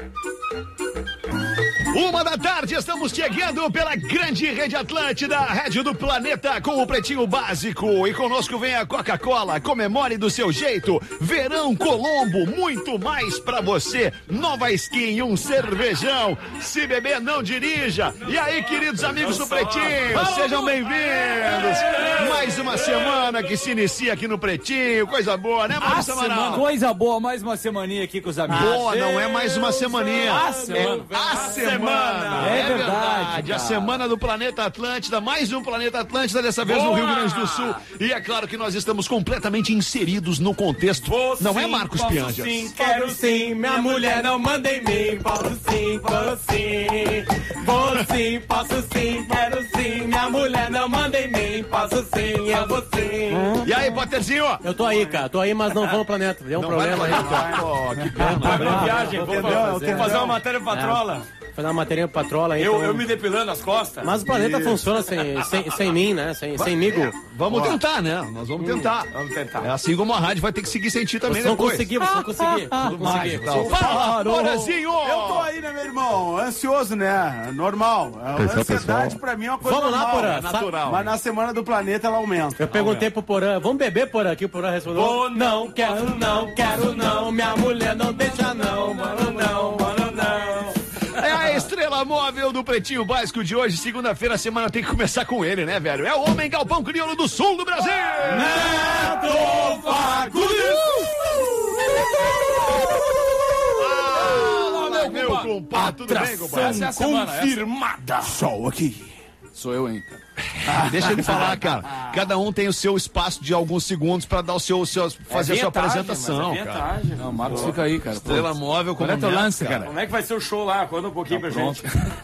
1h, estamos chegando pela grande rede Atlântida, a rádio do planeta, com o Pretinho Básico. E conosco vem a Coca-Cola, comemore do seu jeito. Verão Colombo, muito mais pra você. Nova skin, um cervejão. Se beber, não dirija. E aí, queridos amigos do Pretinho, sejam bem-vindos. Mais uma semana que se inicia aqui no Pretinho, coisa boa, né, Maurício Amaral? Coisa boa, mais uma semaninha aqui com os amigos. Boa, não é mais uma semaninha. A semana. É verdade. A semana do Planeta Atlântida, mais um Planeta Atlântida, dessa vez no Rio Grande do Sul. E é claro que nós estamos completamente inseridos no contexto. Não é, Marcos Pianjas? Sim, quero sim, minha mulher não manda em mim. Posso sim, vou sim, posso sim, quero sim, minha mulher não manda em mim. Posso sim, eu vou sim. E aí, Potterzinho? Eu tô aí, cara, mas não vou no planeta. Deu um problema aí. Que pena. Viagem, vou fazer uma matéria patrola. Fazer uma matéria patrola aí. Eu me depilando as costas. Mas o planeta funciona sem mim, né? Sem migo. Vamos tentar, né? Nós vamos tentar. Vamos tentar. É assim como a rádio vai ter que seguir sem ti também Você não depois. conseguiu. Fala, Porazinho! Eu tô aí, né, meu irmão? Ansioso, né? Normal. A ansiedade pra mim é uma coisa Vamos normal. lá, Porã. Natural. Mas na semana do planeta ela aumenta. Eu perguntei pro Porã, vamos beber, Porã? Aqui o Porã respondeu. Oh, não, quero não, minha mulher não deixa não, mano, não. É a estrela móvel do Pretinho Básico de hoje. Segunda-feira, a semana tem que começar com ele, né, velho? É o homem galpão crioulo do sul do Brasil! Neto Fagundes! Fala, meu compadre, tudo bem, compadre? Essa é a semana, confirmada. Sol aqui. Sou eu, hein? Deixa ele falar, cara. Cada um tem o seu espaço de alguns segundos pra dar o seu fazer a sua apresentação, cara. Não, o Marcos fica aí, cara. Estrela móvel, como Qual é teu lance, cara? Como é que vai ser o show lá? Conta um pouquinho pra gente.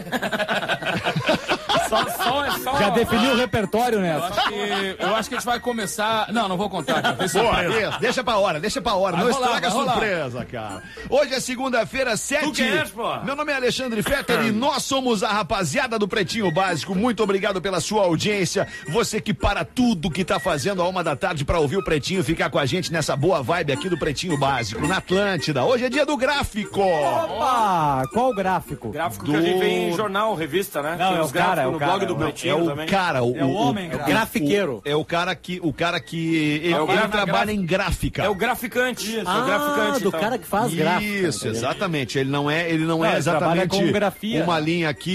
Já definiu o repertório, né? Eu acho que a gente vai começar... Não vou contar, cara. Tem Boa, surpresa. isso. Deixa pra hora. Não estraga a surpresa, cara. Hoje é segunda-feira, 7. Tu queres, pô? Meu nome é Alexandre Fetter e nós somos a rapaziada do Pretinho Básico. Muito obrigado pela sua audiência. Você que para tudo que tá fazendo à 1h pra ouvir o Pretinho e ficar com a gente nessa boa vibe aqui do Pretinho Básico, na Atlântida. Hoje é dia do gráfico. Opa! Qual gráfico? Gráfico que a gente vê em jornal, revista, né? Não, Tem é os o cara, gráficos no blog do Pretinho também. É o homem grafiqueiro. É o cara que ele trabalha em gráfica. É o graficante. É o Ah, graficante, do então. cara que faz gráfico. Isso, exatamente. Ele não é ele exatamente com grafia, uma linha aqui,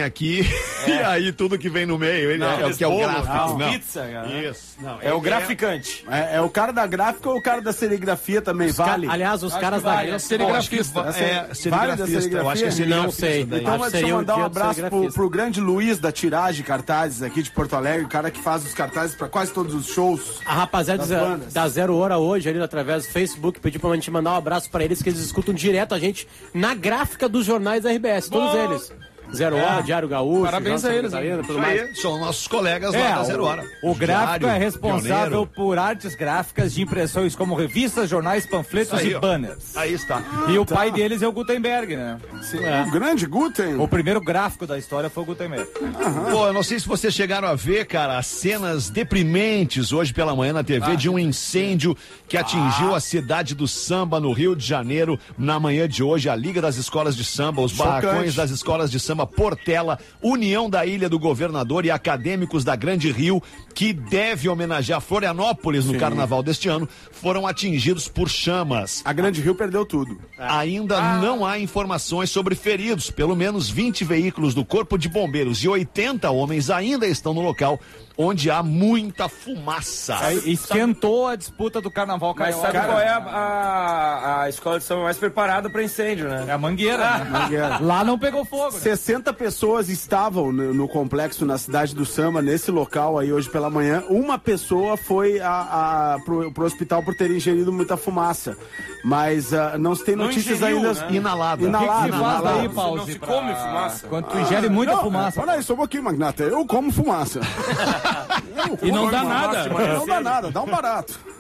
e aí tudo que vem no meio. Ele é o que é o gráfico. Não. Pizza, cara. Isso. Não, É o graficante. É o cara da gráfica ou o cara da serigrafia também, vale? Aliás, os caras da vale. Serigrafista. Vale da serigrafia? Eu acho que é serigrafista. Não sei. daí. Então, Acho que deixa eu seria o mandar um dia do abraço serigrafista. pro grande Luiz da Tiragem Cartazes aqui de Porto Alegre, o cara que faz os cartazes pra quase todos os shows. A rapaziada das bandas. da Zero Hora hoje, ali através do Facebook, pediu pra gente mandar um abraço pra eles, que eles escutam direto a gente na gráfica dos jornais da RBS, todos eles. Zero Hora, Diário Gaúcho. Parabéns a eles, Catarina, tudo Isso mais. aí, são nossos colegas lá da Zero Hora. O gráfico Diário, é responsável Pioneiro. por artes gráficas de impressões como revistas, jornais, panfletos Isso aí, e ó. banners. Aí está. E o pai deles é o Gutenberg, né? O grande Guten. O primeiro gráfico da história foi o Gutenberg. Pô, eu não sei se vocês chegaram a ver, cara, as cenas deprimentes hoje pela manhã na TV de um incêndio que atingiu a cidade do samba no Rio de Janeiro na manhã de hoje. A Liga das Escolas de Samba, os Chocante. barracões das escolas de samba Portela, União da Ilha do Governador e acadêmicos da Grande Rio, que deve homenagear Florianópolis no carnaval deste ano, foram atingidos por chamas. A Grande Rio perdeu tudo. Ainda não há informações sobre feridos. Pelo menos 20 veículos do Corpo de Bombeiros e 80 homens ainda estão no local, onde há muita fumaça. Aí esquentou a disputa do carnaval Mas carioca. sabe qual é a escola de samba mais preparada pra incêndio, né? É a mangueira, né? Mangueira. Lá não pegou fogo. Né? 60 pessoas estavam no complexo na cidade do Samba, nesse local aí hoje pela manhã. Uma pessoa foi pro hospital por ter ingerido muita fumaça. Mas não se tem notícias ingeriu, ainda. né? Inalado. O que se faz Inalado. daí, Não Pause? se come fumaça. Quando tu ingere muita fumaça. Olha aí, só um pouquinho, Magnata. Eu como fumaça. E não dá nada. Não dá nada, dá um barato.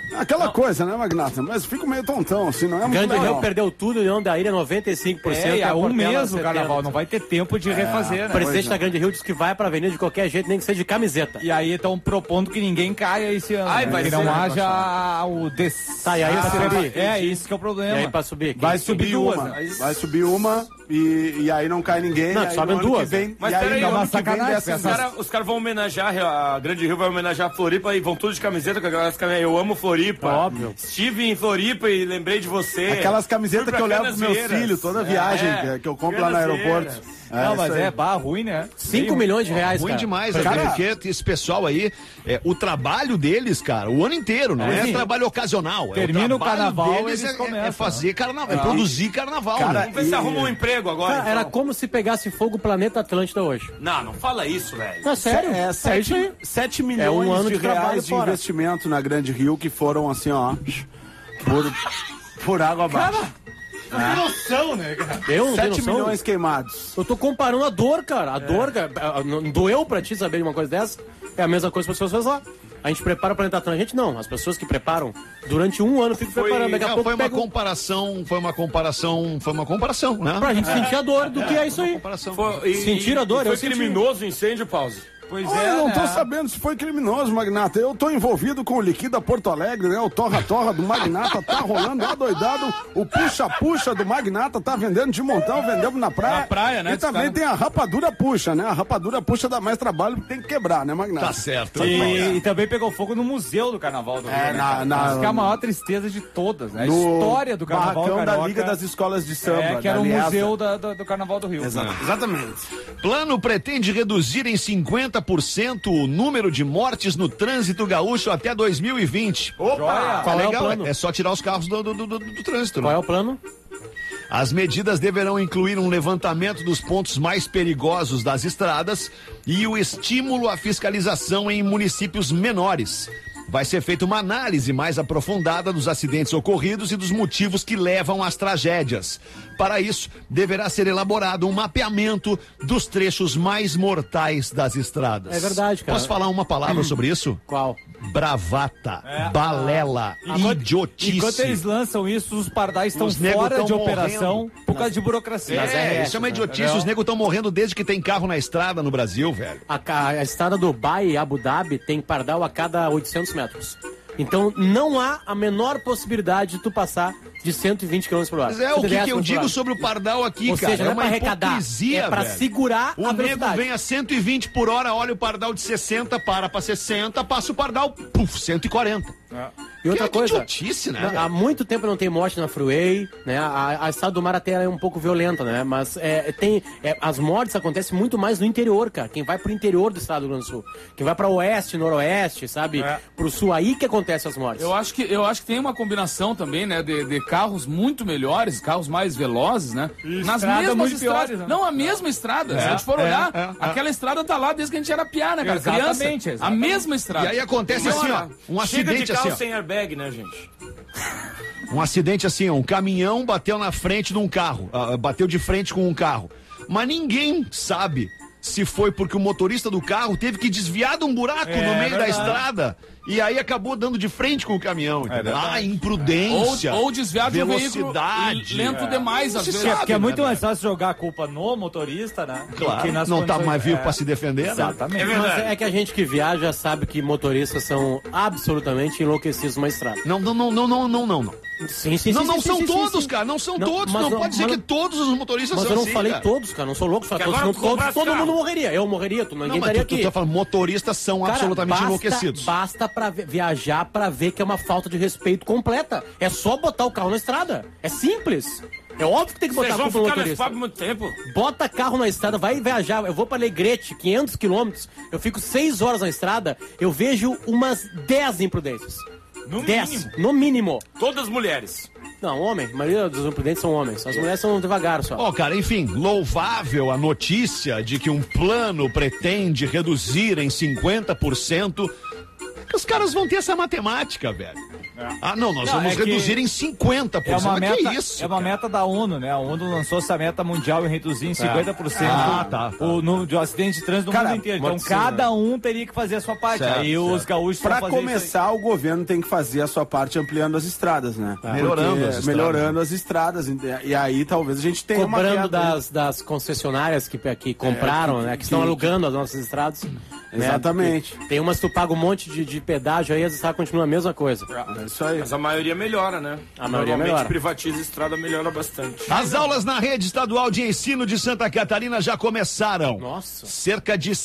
Aquela coisa, né, Magnata? Mas fico meio tontão, assim, não é muito Grande Rio legal. perdeu tudo, Leão da Ilha 95%. E há um Portela, mês o 70%. carnaval, não vai ter tempo de refazer, O né? presidente da Grande Rio disse que vai pra avenida de qualquer jeito, nem que seja de camiseta. E aí estão propondo que ninguém caia esse ano. Ai, né? vai que ser, não né, haja o Tá, e aí pra subir? É, isso que é o E problema. aí pra subir? Vai subir duas, uma. né? Vai subir uma e aí não cai ninguém. Não, e aí sobem no ano duas, que vem, Mas e aí peraí, no é uma ano que vem sacanagem, desce essa- Os caras vão homenagear, a Grande Rio vai homenagear a Floripa e vão todos de camiseta com aquelas camisetas. Eu amo Floripa. Óbvio. Estive em Floripa e lembrei de você. Aquelas camisetas Fui que eu pra levo pros meus Canasvieiras. filhos, toda viagem que eu compro lá no aeroporto. Canasvieiras. Não, mas isso aí. é barra ruim, né? 5 milhões de reais, Ruim cara. demais, Cara, né? Porque esse pessoal aí, o trabalho deles, cara, o ano inteiro, não é assim, trabalho ocasional. termina o trabalho carnaval, deles eles começam, é fazer carnaval, é produzir carnaval, Cara, né? Vamos ver se arruma um emprego agora. Cara, era então. como se pegasse fogo o planeta Atlântida hoje. Não fala isso, velho. Não, sério? É isso aí. 7 É milhões um ano de de trabalho reais de fora. investimento na Grande Rio que foram assim, ó, por água abaixo. Eu não tenho 7 noção. milhões queimados. Eu tô comparando a dor, cara. A dor, cara, não doeu pra ti saber de uma coisa dessa? É a mesma coisa que as pessoas fazem lá. A gente prepara o planeta Atlântico. A gente não. As pessoas que preparam durante um ano ficam preparando. Daqui a Não, pouco foi uma pega comparação, né? pra gente sentir a dor do que é isso aí. Comparação. Sentir a dor, Foi eu senti. criminoso o incêndio, Pause. Pois Eu não tô né? sabendo se foi criminoso, Magnata. Eu tô envolvido com o Liquida Porto Alegre, né? O torra-torra do Magnata tá rolando adoidado. O puxa-puxa do Magnata tá vendendo de montão, vendemos na praia. Na praia, né, E esse também cara? tem a rapadura puxa, né? A rapadura puxa dá mais trabalho porque tem que quebrar, né, Magnata? Tá certo. E também pegou fogo no Museu do Carnaval do Rio. É, né, na- cara? na- Acho que é a maior tristeza de todas, né? A No história do Carnaval barracão Carioca. da Liga das Escolas de Samba. que era da o Liesa. Museu do Carnaval do Rio. Exatamente. Plano pretende reduzir em 50% o número de mortes no trânsito gaúcho até 2020. Joia. Qual é o legal, plano? é só tirar os carros do trânsito, Qual né? é o plano? As medidas deverão incluir um levantamento dos pontos mais perigosos das estradas e o estímulo à fiscalização em municípios menores. Vai ser feita uma análise mais aprofundada dos acidentes ocorridos e dos motivos que levam às tragédias. Para isso, deverá ser elaborado um mapeamento dos trechos mais mortais das estradas. É verdade, cara. Posso falar uma palavra sobre isso? Qual? Bravata, balela, idiotice. Enquanto eles lançam isso, os pardais estão Os nego fora tão de operação morrendo. por causa de burocracia. Isso é uma idiotice. Os negros estão morrendo desde que tem carro na estrada no Brasil, velho. A estrada do Dubai e Abu Dhabi tem pardal a cada 800 metros. Então não há a menor possibilidade de tu passar de 120 km por hora. Mas é o que 110 eu km por digo hora. sobre o pardal aqui, Ou cara. seja, não é uma pra arrecadar, hipocrisia, é pra velho. segurar O a nego velocidade. vem a 120 por hora, olha o pardal de 60, para pra 60, passa o pardal, puf, 140. E outra Que coisa, idiotice, né, velho? há muito tempo não tem morte na Freeway, né? A estrada do mar até é um pouco violenta, né? Mas as mortes acontecem muito mais no interior, cara. Quem vai pro interior do estado do Rio Grande do Sul, quem vai pra oeste, noroeste, sabe? Pro sul, aí que acontecem as mortes. Eu acho que tem uma combinação também, né, de carros muito melhores, carros mais velozes, né? Nas estrada mesmas muito estradas. piores, né? Não, a mesma estrada. Se a gente for olhar, aquela estrada tá lá desde que a gente era piá, né, cara? Exatamente, Criança. A exatamente. mesma estrada. E aí acontece Então, assim, ó, olha, um Chega de acidente carro assim, ó. sem airbag, né, gente? Um acidente assim, ó, um caminhão bateu na frente de um carro, bateu de frente com um carro. Mas ninguém sabe se foi porque o motorista do carro teve que desviar de um buraco no meio da verdade. estrada e aí acabou dando de frente com o caminhão. Entendeu? Imprudência. ou desviar de um veículo velocidade. lento demais, às vezes. Porque é muito né, mais fácil jogar a culpa no motorista, né? Claro, que nas não tá condições- mais vivo pra se defender, né? Exatamente. Mas é que a gente que viaja sabe que motoristas são absolutamente enlouquecidos numa estrada. Não. Sim, sim, Não, sim, não sim, são sim, todos, sim. cara. Não são Não, todos. mas Não não- pode dizer mas que todos os motoristas Mas são eu não assim, falei cara. todos, cara. Não sou louco, só agora senão tu compraste todo carro. mundo morreria. Eu morreria, ninguém Não, mas estaria tu aqui. tá falando, motoristas são Cara, absolutamente enlouquecidos. Basta pra viajar pra ver que é uma falta de respeito completa. É só botar o carro na estrada. É simples. É óbvio que tem que botar Vocês a vão culpa no ficar nesse motorista. papo muito tempo. Bota carro na estrada, vai viajar. Eu vou pra Alegrete, 500 quilômetros. Eu fico 6 horas na estrada. Eu vejo umas 10 imprudências. No 10, mínimo. no mínimo. Todas mulheres. Não, homem. A maioria dos imprudentes são homens. As mulheres são devagar só. Ó, cara, enfim, louvável a notícia de que um plano pretende reduzir em 50%. Que os caras vão ter essa matemática, velho. Ah, não, nós Não, vamos é que reduzir em 50%. É uma, Mas meta, que isso? é uma meta da ONU, né? A ONU lançou essa meta mundial em reduzir em 50% o número de acidentes de trânsito no Cara, mundo inteiro. Então, cada um teria que fazer a sua parte. Certo, Aí os gaúchos vão Pra fazer começar, o governo tem que fazer a sua parte ampliando as estradas, né? Melhorando Porque- as estradas. melhorando as estradas. E aí talvez a gente tenha Cobrando uma queda. das concessionárias que compraram, né? Que estão alugando as nossas estradas. né? Exatamente. Tem umas que tu paga um monte de pedágio aí, as estradas continuam a mesma coisa. É isso aí. Mas a maioria melhora, né? A maioria Normalmente melhora. privatiza a estrada, melhora bastante. As aulas na rede estadual de ensino de Santa Catarina já começaram. Nossa. Cerca de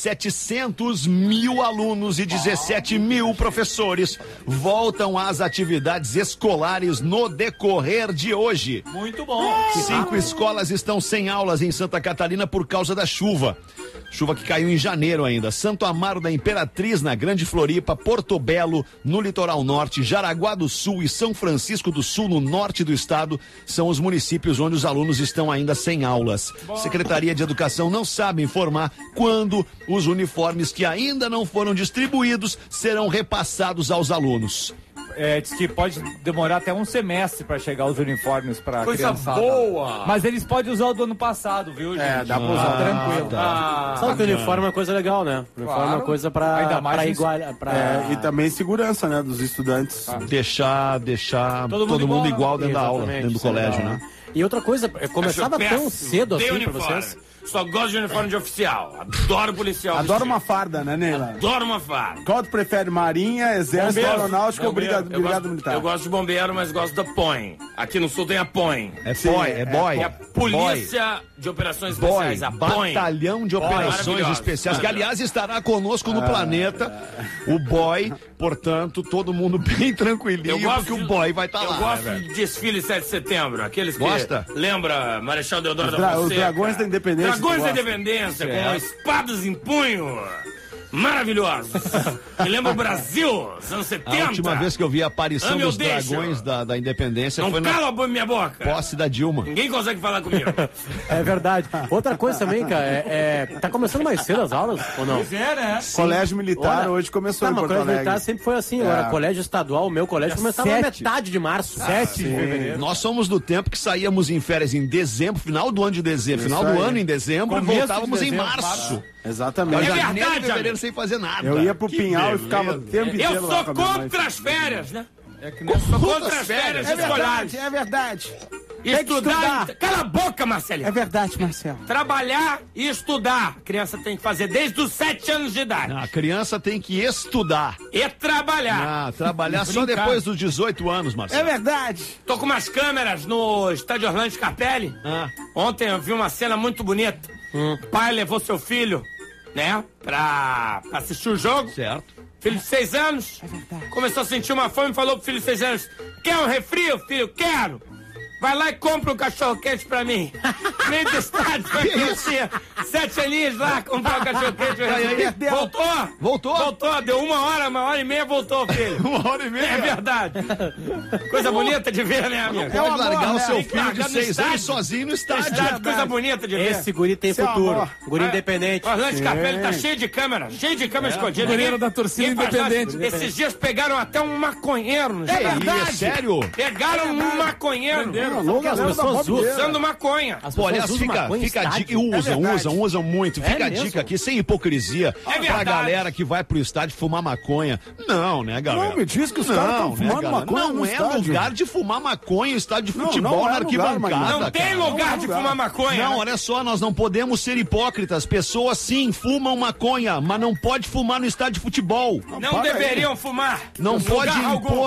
700 mil alunos e 17 mil professores voltam às atividades escolares no decorrer de hoje. Muito bom. 5 escolas estão sem aulas em Santa Catarina por causa da chuva. Chuva que caiu em janeiro ainda. Santo Amaro da Imperatriz, na Grande Floripa, Porto Belo, no Litoral Norte, Jaraguá do Sul e São Francisco do Sul, no norte do estado, são os municípios onde os alunos estão ainda sem aulas. Secretaria de Educação não sabe informar quando os uniformes que ainda não foram distribuídos serão repassados aos alunos. Diz que pode demorar até um semestre pra chegar os uniformes pra Coisa criançada. boa! Mas eles podem usar o do ano passado, viu, gente? Dá pra usar tranquilo. Sabe que o uniforme é uma coisa legal, né? O uniforme é uma Claro. coisa pra, Ainda mais pra isso. igual. Pra... E também segurança, né, dos estudantes. Deixar todo mundo igual dentro da aula, Exatamente, dentro do isso é colégio, legal. né? E outra coisa, começava Acho tão péssimo. cedo Odeio assim pra uniforme. vocês? Só gosto de uniforme de oficial. Adoro policial. Adoro vestido. uma farda, né, Neila? Adoro uma farda. Qual tu prefere? Marinha, Exército, Bombeiro. Aeronáutico ou Bombeiro. Brigada Militar? Eu gosto de bombeiro, mas gosto da POEM. Aqui no sul tem a POEM. É boy, é boy. É a Polícia de Operações Boy, Especiais, a POEM. Batalhão de Operações maravilhosa. Especiais, que aliás estará conosco no planeta. O boy, portanto, todo mundo bem tranquilinho, porque o boy vai estar lá. Eu gosto né, velho? de desfile 7 de setembro. Aqueles que Gosta? lembra Marechal Deodoro da Os Fonseca. Dragões da Independência. Dragões tu da gosta? Independência, com espadas em punho. Maravilhosos. Me lembra o Brasil, os anos 70. A última vez que eu vi a aparição meu dos deixo. dragões da Independência Não foi na cala a minha boca. posse da Dilma. Ninguém consegue falar comigo. É verdade. Outra coisa também, cara, tá começando mais cedo as aulas, ou não? Pois é, né? Colégio Militar Olha, hoje começou Tá, em mas Porto colégio Alegre. militar sempre foi assim. Agora, colégio estadual, o meu colégio começava na 7. metade de março. 7 de fevereiro. Nós somos do tempo que saíamos em férias em dezembro, final do ano de dezembro, final do aí. ano em dezembro, e Começo de voltávamos em dezembro, março. Exatamente. É Janeiro e verdade, fevereiro amigo. sem fazer nada. Eu ia pro Que Pinhal e ficava o beleza. tempo inteiro Eu lá sou com a minha mãe. contra as férias, né? É que Sou contra as férias É escolares. verdade, é verdade. Estudar. Cala a boca, Marcelinho. É verdade, Marcelo. Trabalhar e estudar. A criança tem que fazer desde os 7 anos de idade. A criança tem que estudar. E trabalhar. Trabalhar só depois dos 18 anos, Marcelo. verdade. Tô com umas câmeras no estádio Orlando Scarpelli. Ontem eu vi uma cena muito bonita. O pai levou seu filho, né, pra assistir o jogo. Certo. Filho de 6 anos. Começou a sentir uma fome e falou pro filho de 6 anos: quer um refri, filho? Quero. Vai lá e compra um cachorro-quente pra mim. Meio do estádio, foi assim, 7 aninhos lá, comprar um cachorro-quente. Voltou, deu 1 hora e meia, voltou, filho. 1h30. É verdade. Coisa bonita de ver, né, amigo? Pode largar o seu Tem que filho de largar no 6 anos estádio. sozinho no Estádio, estádio. coisa bonita de ver. Esse guri tem Seu futuro. amor. Guri independente. O Orlando Scarpelli tá cheio de câmera escondidas. goleiro da torcida Ninguém faz nada. independente. Esses dias pegaram até um maconheiro no É estádio. sério? Pegaram um maconheiro Porque as pessoas usando maconha. As Pô, aliás, pessoas usam maconha em fica a dica, estádio. usam muito. Fica a mesmo? dica aqui, sem hipocrisia, pra verdade. galera que vai pro estádio fumar maconha. Não, né, galera? Não, me diz que os caras estão fumando galera? maconha Não no é estádio. lugar de fumar maconha, estádio de Não, futebol não na é lugar, arquibancada. Não tem cara. lugar de fumar maconha. Não, né? olha só, nós não podemos ser hipócritas. Pessoas, sim, fumam maconha, mas não pode fumar no estádio de futebol. Não deveriam fumar. Não Em pode lugar algum.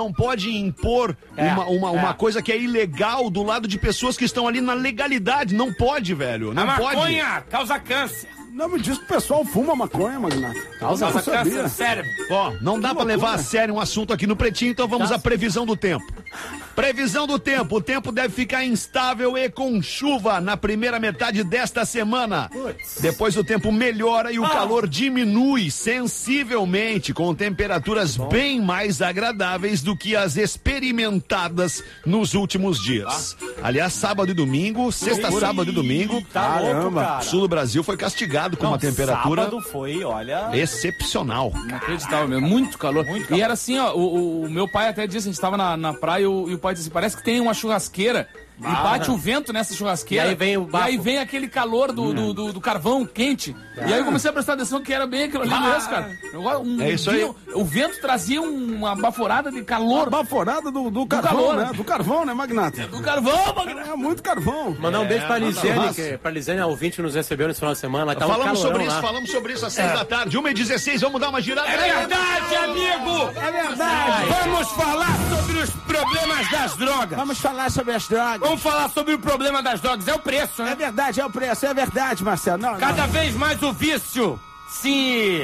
impor uma coisa que é ilegal do lado de pessoas que estão ali na legalidade. Não pode, velho. Não A pode. maconha causa câncer. Não me diz que o pessoal fuma maconha, Magnata. Causa Eu não câncer sabia. no cérebro. Ó, não dá pra levar a sério um assunto aqui no Pretinho, então vamos à previsão do tempo. Previsão do tempo. O tempo deve ficar instável e com chuva na primeira metade desta semana. Depois o tempo melhora e o calor diminui sensivelmente, com temperaturas bem mais agradáveis do que as experimentadas nos últimos dias. Aliás, sábado e domingo, sexta, sábado e domingo, Caramba. o sul do Brasil foi castigado com uma temperatura Sábado foi, olha... excepcional. Inacreditável mesmo, muito calor. E era assim, ó, o meu pai até disse, a gente tava na praia e o pai disse, parece que tem uma churrasqueira e bate o vento nessa churrasqueira. E aí vem o bafo. E aí vem aquele calor do carvão quente. E aí eu comecei a prestar atenção que era bem aquilo ali mesmo, cara. É isso aí. O vento trazia uma baforada de calor. Baforada do carvão, calor. né? Do carvão, né, Magnata? Do carvão, Magnata. É muito carvão. Mandar um beijo pra Lisiane, nossa. pra Lisiane, a ouvinte que nos recebeu nesse final de semana. Tá Falamos sobre isso às 6 da tarde, 1h16, vamos dar uma girada. É verdade, amigo! É verdade. Vamos falar sobre os problemas das drogas. Vamos falar sobre as drogas. Vamos falar sobre o problema das drogas. É o preço, né? É verdade, é o preço. É verdade, Marcelo. Não, Cada vez mais o vício se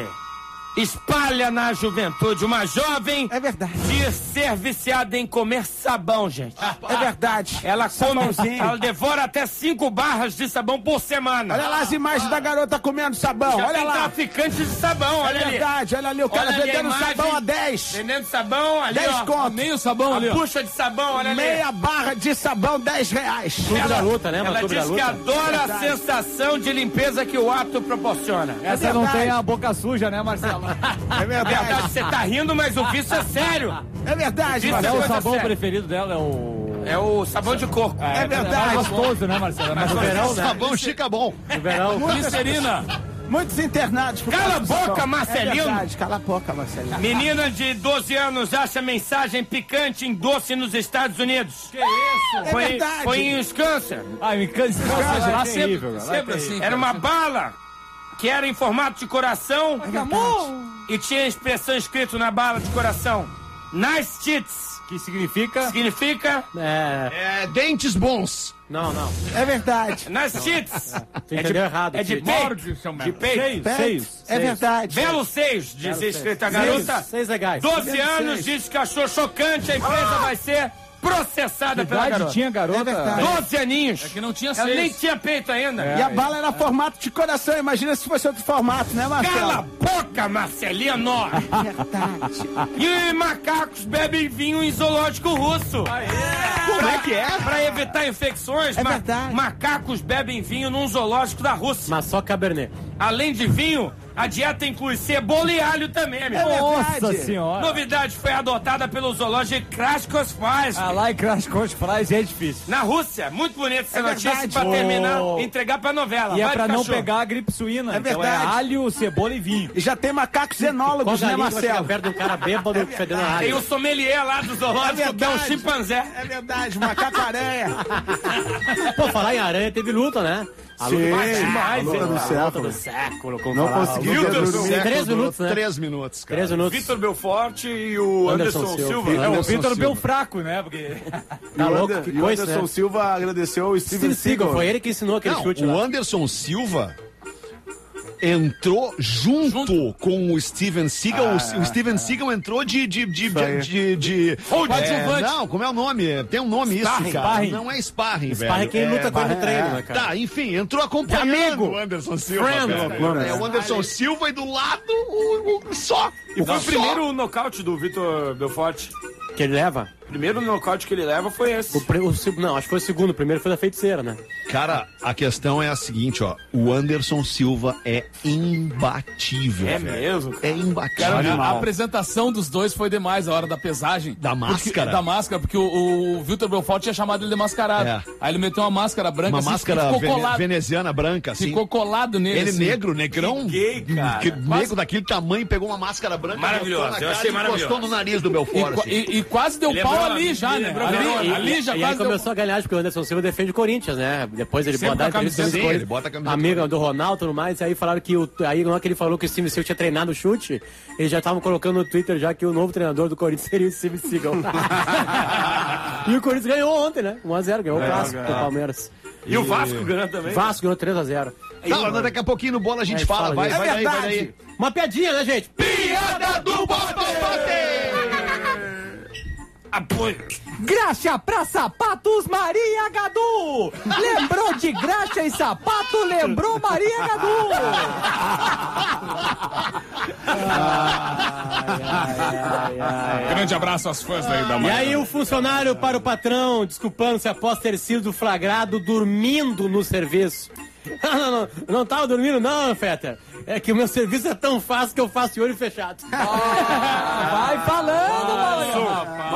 espalha na juventude. Uma jovem É verdade. de ser viciada em comer sabão, gente. É verdade. Ela come, Sabãozinho. ela devora até 5 barras de sabão por semana. Olha lá as imagens da garota comendo sabão. Já Olha tem lá. traficante de sabão, É olha ali. verdade, olha ali o cara Olha ali a vendendo imagem. sabão a 10. Vendendo sabão, ali 10 ó. conto. Meio sabão ali, A ó. bucha de sabão, olha ali. Meia barra de sabão, 10 reais. Clube da luta, né? Ela Clube da diz que luta. adora a sensação de limpeza que o ato proporciona. Essa não verdade. tem a boca suja, né, Marcelo? É É verdade, verdade. você tá rindo, mas o vício é sério. É verdade, Isso Qual é Marcelo. o coisa sabão séria. preferido dela? É o... É o sabão de coco. É verdade. É mais gostoso, né, Marcelo? É mais No verão, né? Sabão chica bom. No verão. Glicerina. Muitos internados. por Cala causa a do boca, sabão. Marcelino. É verdade, cala a boca, Marcelino. Menina de 12 anos acha mensagem picante em doce nos Estados Unidos. Que isso? É verdade. Foi em Wisconsin. Ai, me cansa. Lá É terrível, sempre, cara. sempre assim. Era uma bala que era em formato de coração e tinha expressão escrito na bala de coração. Nice tits. Que significa... Significa É, dentes bons. Não. É verdade. nice tits. Tu entendeu errado. É de Tite. peito. De peito. Seios. É verdade. Belo 6, diz escrito a garota. 6 legais. 12 anos, diz que achou chocante, a empresa vai ser processada Que pela idade garota. tinha a garota? É verdade. 12 aninhos. É que não tinha Ela seis. nem tinha peito ainda. E a bala era formato de coração. Imagina se fosse outro formato, né, Cala a Marcelo? boca, Marcelino! Verdade. E macacos bebem vinho em zoológico russo. Como é que é? Pra evitar infecções, É verdade. macacos bebem vinho num zoológico da Rússia. Mas só Cabernet. Além de vinho, a dieta inclui cebola e alho também, amigo. Nossa verdade. senhora. Novidade foi adotada pelo zoológico Kraskovsk. Ah, lá em Crash Course Fries é difícil. Na Rússia, muito bonita essa notícia verdade. pra terminar, Oh. entregar pra novela. E é Vai, pra não cachorro. pegar a gripe suína. É Então verdade. alho, cebola e vinho. E já tem macacos enólogos, Quando a né, língua chega Marcelo? perto de um cara bêbado fedendo a Tem área. o sommelier lá do zoológico, que é um verdade. chimpanzé. É verdade, macaco-aranha. Pô, falar em aranha, teve luta, né? A Sim, luta a luta do luta século. do século, como Não falava. conseguiu Vitor, dormir. 3 minutos, né? 3 minutos, cara. 3 minutos. Vitor Belfort e o Anderson Anderson Silva. Silva. É, o Anderson Vitor Silva. bem fraco, né? Porque... Tá louco, que E o coisa, Anderson né? Silva agradeceu o Steven Steven Seagal, Seagal. foi ele que ensinou aquele Não, chute o lá. Anderson Silva entrou junto com o Steven Seagal. O Steven Seagal entrou de Coadjuvante. não, como é o nome? Tem um nome isso, cara. Sparring. Não é sparring, velho. Sparring é quem luta com ele no treino, né, cara? Tá, enfim, entrou acompanhando o Anderson Silva. Friend. cara. É o Anderson Silva e do lado só. E foi o Só. primeiro nocaute do Vitor Belfort. Que ele leva? O primeiro nocaute que ele leva foi esse. Não, acho que foi o segundo. O primeiro foi da feiticeira, né? Cara, a questão é a seguinte, ó. O Anderson Silva é imbatível. É velho. mesmo, cara? É imbatível. Cara, a apresentação dos dois foi demais a hora da pesagem. Da máscara? Da máscara, porque o Vitor Belfort tinha chamado ele de mascarado. É. Aí ele meteu uma máscara branca Uma assim, máscara ficou colado, veneziana branca, assim. ficou colado nele. Ele assim. negro, negrão. Que gay, cara. Negro daquele tamanho, pegou uma máscara branca. Maravilhoso, botou na eu cara achei e encostou maravilhoso. no nariz do E, Belfort. assim. e quase deu Lembrou, pau ali já, me né? lembrou Ali, bem. ali já E aí quase deu... começou a ganhar, porque o Anderson Silva defende o Corinthians, né? Depois ele Sempre bota a com a entrevista camiseta do dele, bota a camiseta amiga do Ronaldo e tudo mais, aí falaram que aí na hora que ele falou que o Steven Seagal tinha treinado o chute, eles já estavam colocando no Twitter já que o novo treinador do Corinthians seria o Steven Seagal. E o Corinthians ganhou ontem, né? 1x0, ganhou o clássico do Palmeiras. E o Vasco ganhou também. Vasco ganhou 3x0. Não, daqui a pouquinho no bola a gente É, fala. fala Vai, disso. vai daí, vai daí. Uma piadinha, né, gente? Piada do Bote! Apoio. Graxa pra sapatos Maria Gadu. Lembrou de graxa e sapato, lembrou Maria Gadu. Grande abraço aos fãs daí da E manhã. aí o funcionário para o patrão, desculpando-se após ter sido flagrado dormindo no serviço. Não tava dormindo não, Fetter. É que o meu serviço é tão fácil que eu faço de olho fechado. Vai falando,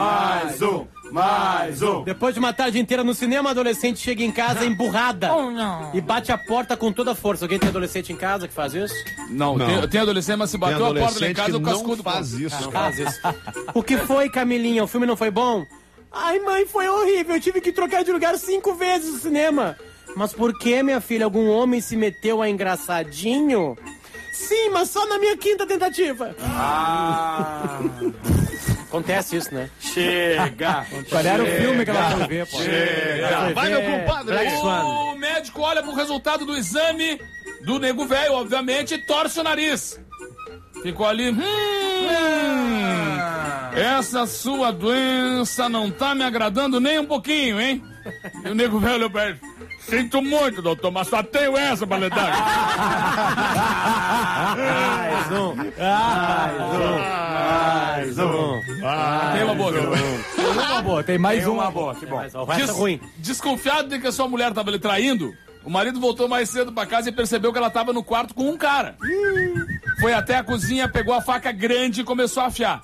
Mais um. Depois de uma tarde inteira no cinema, a adolescente chega em casa emburrada e bate a porta com toda a força. Alguém tem adolescente em casa que faz isso? Não. Tem adolescente, mas se bateu a porta lá em casa, o cascudo faz isso. Não faz isso. O que foi, Camilinha? O filme não foi bom? Ai, mãe, foi horrível. Eu tive que trocar de lugar 5 vezes no cinema. Mas por que, minha filha? Algum homem se meteu a engraçadinho? Sim, mas só na minha 5ª tentativa. Acontece isso, né? Chega. Qual era o filme que ela foi ver, pô? Vai, meu compadre. O médico olha pro resultado do exame do nego velho, obviamente, e torce o nariz. Ficou ali. Essa sua doença não tá me agradando nem um pouquinho, hein? E o nego velho olhou pra ele. Sinto muito, doutor, mas só tenho essa pra lhe dar. Mais um. Tem uma boa, Uma boa, tem mais uma. boa, que bom. O resto é ruim. Desconfiado de que a sua mulher tava lhe traindo, o marido voltou mais cedo pra casa e percebeu que ela tava no quarto com um cara. Foi até a cozinha, pegou a faca grande e começou a afiar.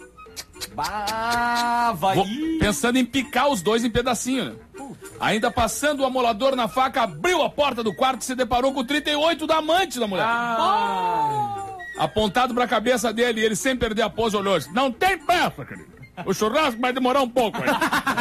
Pensando em picar os dois em pedacinho, né? Ainda passando o amolador na faca, abriu a porta do quarto e se deparou com o 38 da amante da mulher. Apontado pra cabeça dele, ele sem perder a pose olhou. Não tem pressa, querido. O churrasco vai demorar um pouco aí.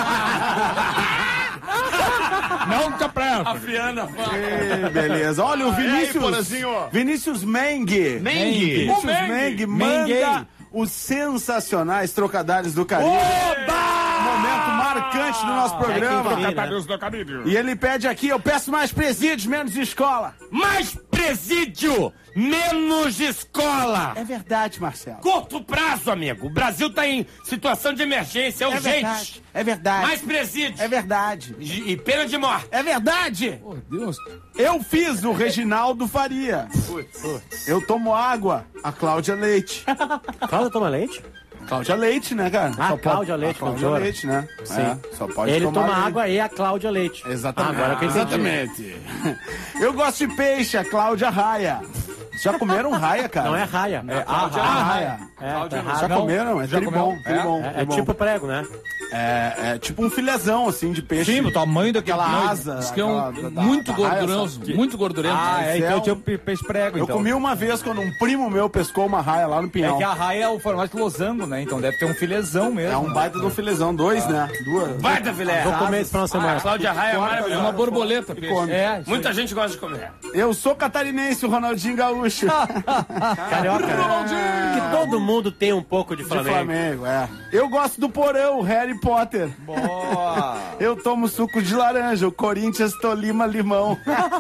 Não te pressa. Afiando a faca. Beleza. Olha o Vinícius Mengue. Vinícius Mengue manda os sensacionais trocadilhos do Caribe. Momento marcante do nosso programa. E ele pede aqui, eu peço mais presídios, menos escola. Mais presídio, menos escola. É verdade, Marcelo. Curto prazo, amigo. O Brasil tá em situação de emergência, é urgente. É verdade. Mais presídio. É verdade. E pena de morte. É verdade. Por Deus. Eu fiz o Reginaldo Faria. Eu tomo água, a Cláudia Leite. Cláudia toma leite? Cláudia Leite, né, cara? Ah, Cláudia Leite, Cláudia cantora. Leite, né? Sim. É, só pode Ele tomar toma leite. água e a Cláudia Leite. Exatamente. Agora que eu entendi. Exatamente. Eu gosto de peixe, a Cláudia Raia. Já comeram raia, cara? Não é raia. É a raia. Já comeram? É tribom. É tipo prego, né? É tipo um filézão, assim, de peixe. Sim, o tamanho daquela Aquela asa. Diz que é aquela muito da raia, gorduroso, sabe? muito gordurento. então tinha peixe prego, Eu então. comi uma vez quando um primo meu pescou uma raia lá no É Pinhal. que a raia é o formato losango, né? Então deve ter um filezão mesmo. É um baita do filezão, 2, né? 2. Baita filé. Vou comer esse final de semana. Cláudia Raia é É maravilhosa. uma borboleta, peixe. come. É, Muita gente gosta de comer. Eu sou catarinense, o Ronaldinho Gaúcho. Carioca. Que todo mundo tem um pouco de De Flamengo. Flamengo, é. Eu gosto do Porão, Harry Potter. Boa! Eu tomo suco de laranja, o Corinthians, Tolima, limão.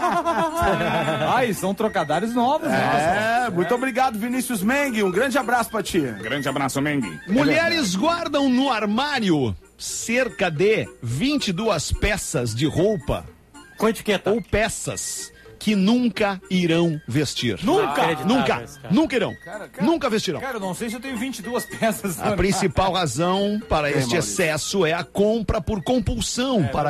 Ai, são trocadilhos novos, né? É, muito obrigado, Vinícius Mengue. Um grande abraço pra ti. Grande abraço, Mengue. Mulheres guardam no armário cerca de 22 peças de roupa Com etiqueta. ou peças que nunca irão vestir. Nunca irão. Nunca vestirão. Cara, eu não sei se eu tenho 22 peças. A principal razão para este excesso é a compra por compulsão para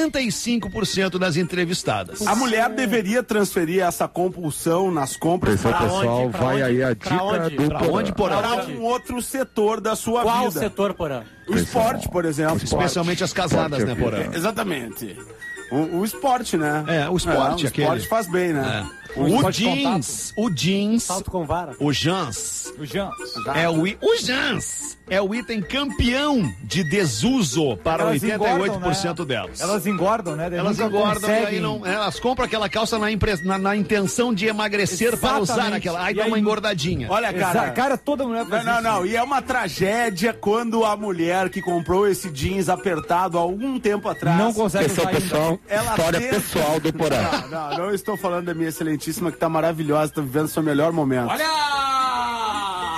45% das entrevistadas. A mulher deveria transferir essa compulsão nas compras Pra Pessoal, onde? Pra vai onde? aí a Pra dica onde? do Pra onde, Porã? para um outro setor da sua Qual vida. setor, Porã? O esporte, por exemplo. Especialmente as casadas, né, Porã? Exatamente. O esporte, né? É, o esporte, o aquele. esporte faz bem, né? O esporte jeans, Salto com vara. o jeans, O Jean. é o item campeão de desuso para Elas 88% delas. Elas engordam, né? Daí Elas nunca engordam e aí conseguem. não, elas compram aquela calça na intenção de emagrecer para usar Exatamente. aquela. Aí E dá uma aí- engordadinha. Olha, cara. Cara, toda mulher faz isso. Não. E é uma tragédia quando a mulher que comprou esse jeans apertado há algum tempo atrás. Não consegue Pessoal, sair. pessoal, Ela história tenta- pessoal do Porã. Não estou falando da minha excelentíssima que tá maravilhosa, tá vivendo seu melhor momento. Olha!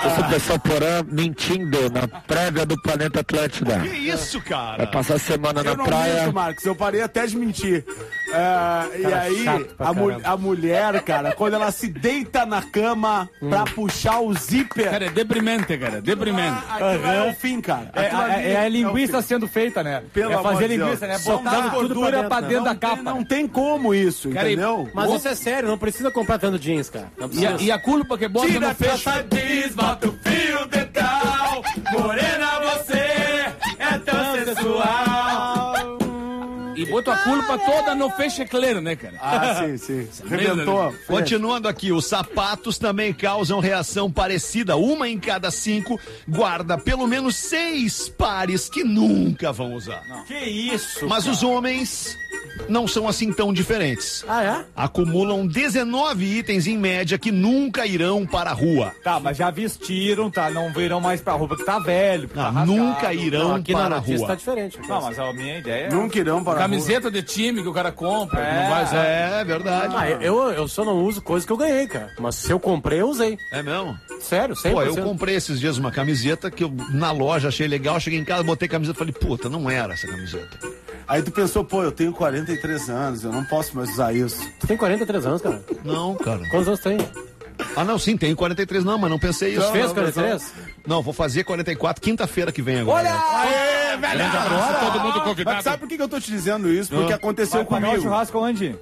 Esse pessoal Porã mentindo na prévia do Planeta Atlântida. Que isso, cara? Vai passar a semana na Eu não praia. minto, Marcos, eu parei até de mentir. E aí, chato pra caramba. a mulher, cara, quando ela se deita na cama pra puxar o zíper, Cara, é deprimente, cara. Deprimente. aquilo é o fim, cara. Aquilo ali É a o linguiça fim. sendo feita, né? Pelo é amor fazer de linguiça, Deus. né? Botar Só dá gordura pra dentro da capa. Não tem como isso, Cara, entendeu? Mas isso é sério, não precisa comprar tanto jeans, cara. Não precisa. E a culpa que bota no fecho. Diz, bota o fio dental. Morena, você é tão sensual. E botou a culpa toda no fechecleiro, né, cara? Ah, sim. Rebentou. Continuando aqui, os sapatos também causam reação parecida. Uma em cada 5 guarda pelo menos 6 pares que nunca vão usar. Que isso? Mas os homens não são assim tão diferentes. Ah, é? Acumulam 19 itens em média que nunca irão para a rua. Tá, mas já vestiram, tá? Não virão mais pra roupa que tá velho. Que tá Ah, rasgado. nunca irão Não, aqui para na a notícia rua. tá diferente. Não, mas a minha ideia é... Nunca irão para a rua. Camiseta de time que o cara compra, que não vai usar. É verdade. Ah, eu só não uso coisa que eu ganhei, cara. Mas se eu comprei, eu usei. É mesmo? Sério, 100%. Pô, eu comprei esses dias uma camiseta que eu na loja achei legal, cheguei em casa, botei a camiseta e falei, puta, não era essa camiseta. Aí tu pensou, pô, eu tenho 43 anos, eu não posso mais usar isso. Tu tem 43 anos, cara. Não, cara. Quantos anos tem? Ah, não, sim, tenho 43 não, mas não pensei isso. Não, Fez não, 43? Não, vou fazer 44 quinta-feira que vem agora. Aê, velho! Todo mundo Mas convidado. sabe por que eu tô te dizendo isso? Porque aconteceu Vai pagar o comigo. churrasco onde?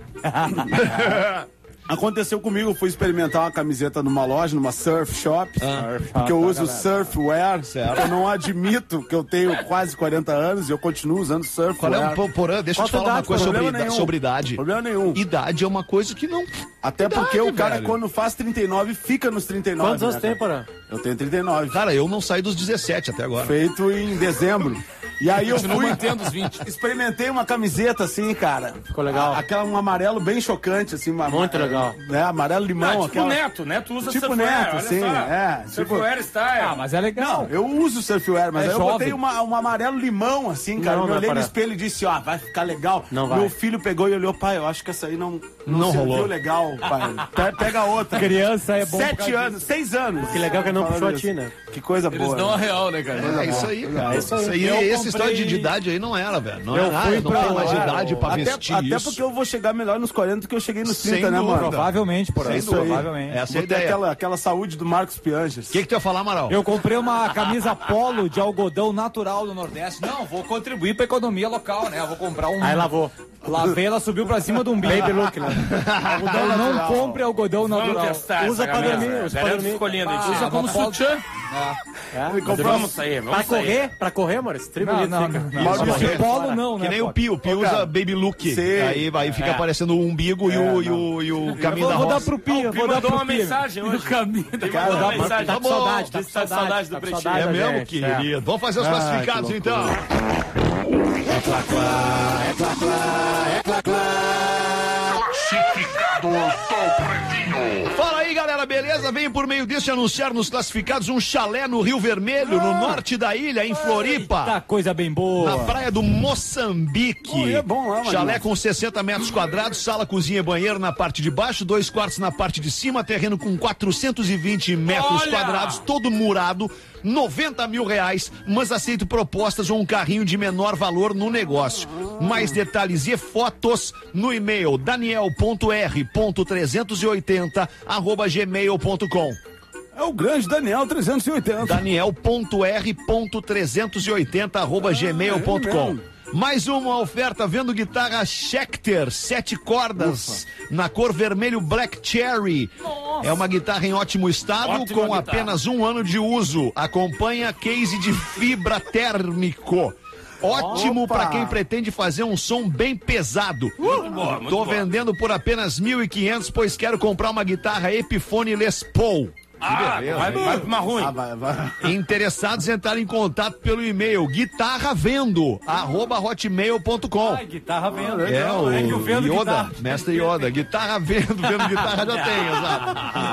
Aconteceu comigo, eu fui experimentar uma camiseta numa loja, numa surf shop, porque eu uso surfwear, eu não admito que eu tenho quase 40 anos e eu continuo usando Qual é surfwear. o Porã? Deixa eu te Qual falar uma idade? coisa Problema nenhum. sobre idade. Problema nenhum. Idade é uma coisa que não. Até Idade, porque o cara, velho. quando faz 39, fica nos 39. Quantos anos né, tem, cara? Porã? Eu tenho 39. Cara, eu não saí dos 17 até agora. Feito em dezembro. E aí eu Continuo fui, mantendo os 20. experimentei uma camiseta assim, cara. Ficou legal. Um amarelo bem chocante, assim. Muito legal. Né, amarelo limão. Tipo Neto, Neto usa Tipo surfwear, Neto, olha sim, só. é, tipo- Surfwear style. Ah, mas é legal. Não, eu uso surfwear, mas É aí eu jovem. botei um amarelo limão, assim, cara. Não, eu me não olhei vai no parar. espelho e disse, ó, vai ficar legal. Não vai. Meu filho pegou e olhou, pai, eu acho que essa aí não serviu rolou. legal, pai. Pega outra. Criança é bom. 7 anos, 6 anos. Que legal que não Falando puxou a isso. ti, né? Que coisa Eles boa. dão a né? real, né, cara? É isso aí, cara. isso aí. Isso aí, Eu essa comprei- história de idade aí não era, velho. Não era. fui Não pra tem mais lá, idade pra vestir Até isso. porque eu vou chegar melhor nos 40 do que eu cheguei nos Sem 30, né, dúvida. mano? Provavelmente, por Sem isso. dúvida. Provavelmente. Essa é a Vou ter ideia. aquela saúde do Marcos Pianges. O que tu ia falar, Amaral? Eu comprei uma camisa polo de algodão natural do Nordeste. Não, vou contribuir pra economia local, né? Eu vou comprar um. Aí lavou. Lavei, ela subiu pra cima do umbigo. Baby look, né? Algodão não compre algodão natural. Vamos testar Usa essa pra camisa. dormir, usa pra Garanto dormir. ficou lindo, hein? Usa como sutiã. Vamos sair, Pra vamos sair. correr? Pra correr, amor? Esse tri Não, bonito não, fica. não. Maurício, Mas de polo não, né? Que nem pô? o Pio. O Pio Ô, cara. usa baby look. Sim. Aí fica aparecendo o umbigo e o caminho da Vou dar roça. pro Pio, O vou dar mandou pro uma Pio. mensagem hoje. No caminho. Ele Cara, mandou uma dá- mensagem. Tá com saudade, Tá com saudade do Pretinho. É da mesmo, gente, querido? Vamos fazer os Ah, classificados, que então. Fala aí, galera, beleza? Venho por meio disso anunciar nos classificados um chalé no Rio Vermelho, no norte da ilha, em Floripa. Tá coisa bem boa. Na praia do Moçambique. Oh, é bom lá, mano. Chalé com 60 metros quadrados, sala, cozinha e banheiro na parte de baixo, 2 quartos na parte de cima, terreno com 420 metros Olha! quadrados, todo murado, 90 mil reais, mas aceito propostas ou um carrinho de menor valor no negócio. Mais detalhes e fotos no e-mail daniel.r.380@gmail.com. É o grande Daniel 380. daniel.r.380@gmail.com. Mais uma oferta vendo guitarra Schecter, 7 cordas, na cor vermelho Black Cherry. É uma guitarra em ótimo estado, Ótima com guitarra. apenas 1 ano de uso. Acompanha case de fibra térmico. Ótimo Opa! para quem pretende fazer um som bem pesado. Muito boa, muito Tô boa. vendendo por apenas 1.500, pois quero comprar uma guitarra Epiphone Les Paul. Ah, vai pra uma ruim. Ah, vai. Interessados entrarem em contato pelo e-mail guitarravendo@hotmail.com. Ai, guitarra vendo. É o É que eu vendo Yoda, guitarra. mestre Yoda. Guitarra vendo guitarra já tem, exato.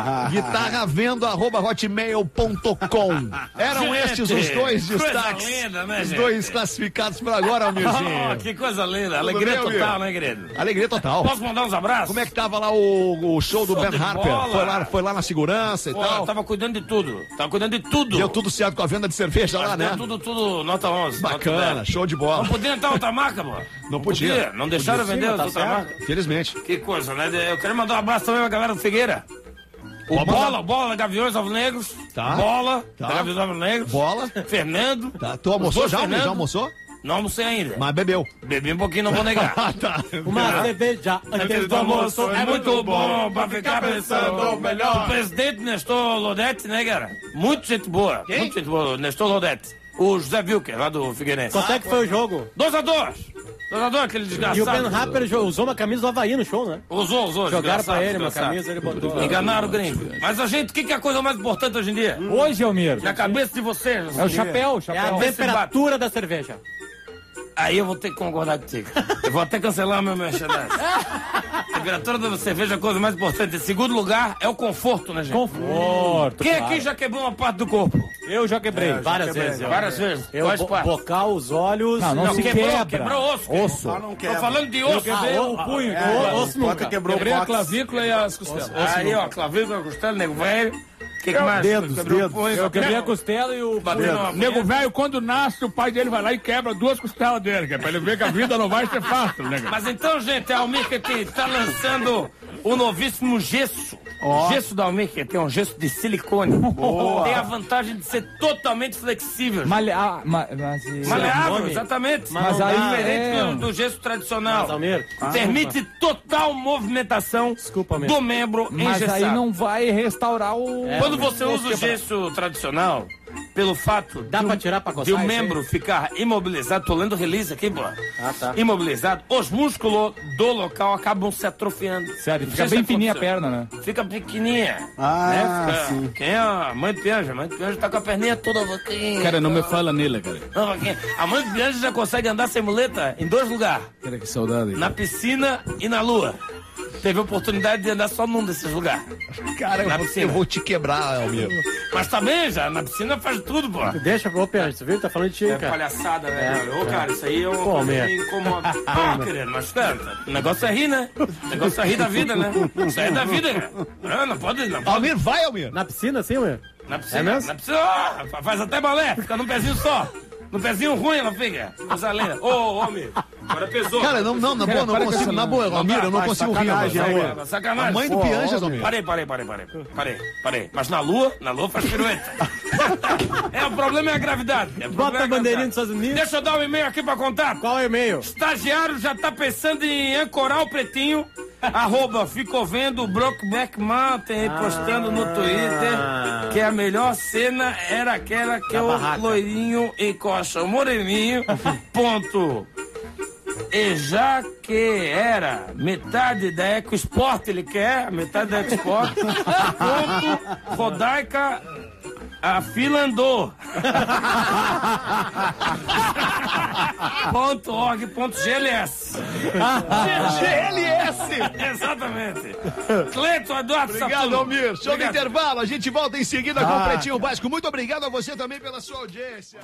guitarravendo@hotmail.com. Eram Gente, estes os dois coisa destaques. linda, né, Os gente? dois classificados por agora, Oh, Almirzinho. que coisa linda. Alegria bem, total, amigo? né, querido? Alegria total. Posso mandar uns abraços? Como é que tava lá o show do Show Ben de Harper? bola. Foi lá na segurança e Pô, tal? legal. Tava cuidando de tudo. Deu tudo certo com a venda de cerveja lá, né? Tudo nota 11. Bacana, nota 10. show de bola. Não podia entrar outra marca, mano. Não podia. Não deixaram vender outra marca. Felizmente. Que coisa, né? Eu quero mandar um abraço também pra galera do Figueira. O Bola da Gaviões Alvinegros. Tá. Bola Tá. da Gaviões Alvinegros. Bola. Fernando. Tá. Tu almoçou já? Fernando. Já almoçou? Não almocei ainda. Mas bebeu. Bebi um pouquinho, não vou negar. Tá. Uma cerveja antes do almoço É muito bom pra ficar pensando melhor. O presidente Nestor Lodete, né, cara? Muito gente boa. Quem? Muito gente boa. Nestor Lodete. O José Wilker, lá do Figueirense. Quanto é que foi o jogo? 2-2. 2-2, aquele E o desgraçado. Ben Harper usou uma camisa do Havaí no show, né? Usou. Jogaram pra ele uma desgraçado. camisa, ele botou. Enganaram o gringo. Mas a gente, o que é a coisa mais importante hoje em dia? Hoje, Almir, Na cabeça de vocês. é o chapéu, É a chapéu. temperatura da cerveja. Aí eu vou ter que concordar contigo. Eu vou até cancelar meu merchandising. A temperatura da cerveja é a coisa mais importante. Em segundo lugar, é o conforto, né, gente? Conforto. Quem aqui já quebrou uma parte do corpo? Eu já quebrei. Várias vezes. Várias vezes. Eu, Quais partes? bocal, os olhos. Não se quebra. Quebrou osso. cara. Osso. Tô falando de osso. o punho. Osso nunca. Quebrei a clavícula e as costelas. Aí, ó, clavícula, costela, nego velho. O que mais? Dedos, Quebrou o dedos. punho, Eu quebrei a quebrou. costela e o... Bateu numa Nego punheta. velho, quando nasce, o pai dele vai lá e quebra 2 costelas dele, que é pra ele ver que a vida não vai ser fácil, né, cara? Mas então, gente, a Almir tá lançando o novíssimo gesso. O gesso da Almir tem um gesso de silicone. Tem a vantagem de ser totalmente flexível. Maleável, nome. exatamente. Mas aí diferente é- do gesso tradicional. Mas, Almir, Permite total movimentação Desculpa, Almir. do membro Mas engessado. aí não vai restaurar o... Quando você usa o gesso tradicional, pelo fato Dá pra tirar pra de coçar o isso membro ficar imobilizado, tô lendo o release aqui, pô. tá. Imobilizado, os músculos do local acabam se atrofiando. Sério, Não fica sei bem se fininha a aconteceu. perna, né? Fica pequenininha. Ah, Fica- sim. Quem é a mãe de Pianja? A mãe de Pianja tá com a perninha toda vaquinha. Cara, não me fala nele, cara. Não, vaquinha. A mãe de Pianja já consegue andar sem muleta em 2 lugares. Cara, que saudade. Na piscina e na lua. Teve a oportunidade de andar só num desses lugares. Cara, Na piscina. eu vou te quebrar, Almir. Mas também já, na piscina faz tudo, pô. Deixa, ô Pedro, você viu? Tá falando de ti, É cara. palhaçada, né, cara? Ô, cara, isso aí é uma Pô, coisa meu. que me incomoda. Ah, querido, mas, cara, o negócio é rir, né? O negócio é rir da vida, né? Isso aí é da vida, cara. Não pode, não pode. Almir, vai, Almir. Na piscina, assim, Almir? Na piscina, É mesmo? na piscina, ó, faz até balé, fica num pezinho só. No pezinho ruim ela fica. Coisa linda. Ô, homem, agora pesou. Cara, não, na boa, não consigo. Na boa, Almir, eu não consigo rir. sacanagem, Almir. Almir. Sacanagem. A mãe do Pô, Pianjas, homem. Almir. Parei. Mas na lua faz pirueta. O problema é a gravidade. O problema Bota é a bandeirinha gravidade. dos Estados Unidos. Deixa eu dar um e-mail aqui pra contar. Qual é o e-mail? Estagiário já tá pensando em ancorar o pretinho. Ficou vendo o Brokeback Mountain postando no Twitter que a melhor cena era aquela que o barraca. loirinho encosta o moreninho. Ponto. E já que era metade da EcoSport, ele quer, metade da EcoSport. Ponto. Rodaica. A fila andou. .org.gls. GLS. Exatamente. Cleiton Eduardo Obrigado, Satuno. Almir. Show do Obrigado. intervalo. A gente volta em seguida com o Pretinho Básico. Muito obrigado a você também pela sua audiência.